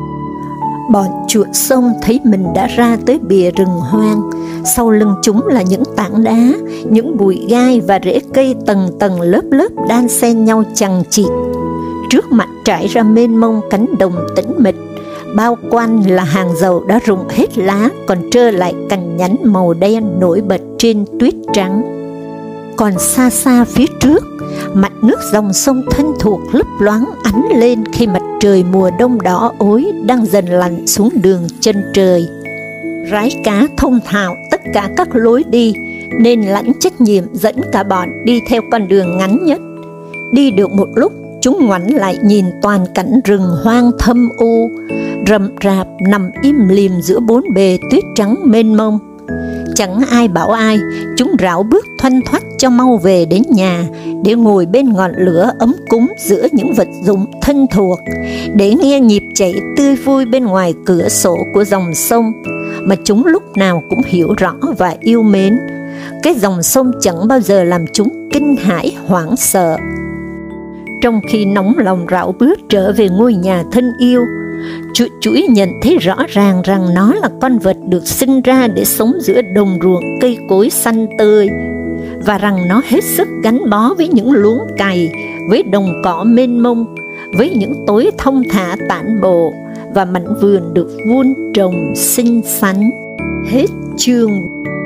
Bọn chuột sông thấy mình đã ra tới bìa rừng hoang. Sau lưng chúng là những tảng đá, những bụi gai và rễ cây tầng tầng lớp lớp đan xen nhau chằng chịt. Trước mặt trải ra mênh mông cánh đồng tĩnh mịch, bao quanh là hàng dầu đã rụng hết lá, còn trơ lại cành nhánh màu đen nổi bật trên tuyết trắng. Còn xa xa phía trước, mặt nước dòng sông thân thuộc lấp loáng ánh lên khi mặt trời mùa đông đỏ ối đang dần lặn xuống đường chân trời. Rái cá thông thạo tất cả các lối đi, nên lãnh trách nhiệm dẫn cả bọn đi theo con đường ngắn nhất. Đi được một lúc, chúng ngoảnh lại nhìn toàn cảnh rừng hoang thâm u, rậm rạp nằm im lìm giữa bốn bề tuyết trắng mênh mông. Chẳng ai bảo ai, chúng rảo bước thoăn thoắt cho mau về đến nhà, để ngồi bên ngọn lửa ấm cúng giữa những vật dụng thân thuộc, để nghe nhịp chảy tươi vui bên ngoài cửa sổ của dòng sông, mà chúng lúc nào cũng hiểu rõ và yêu mến. Cái dòng sông chẳng bao giờ làm chúng kinh hãi hoảng sợ. Trong khi nóng lòng rảo bước trở về ngôi nhà thân yêu, chuột chuỗi nhận thấy rõ ràng rằng nó là con vật được sinh ra để sống giữa đồng ruộng cây cối xanh tươi, và rằng nó hết sức gắn bó với những luống cày, với đồng cỏ mênh mông, với những tối thông thả tản bộ và mảnh vườn được vun trồng xinh xắn. Hết chương.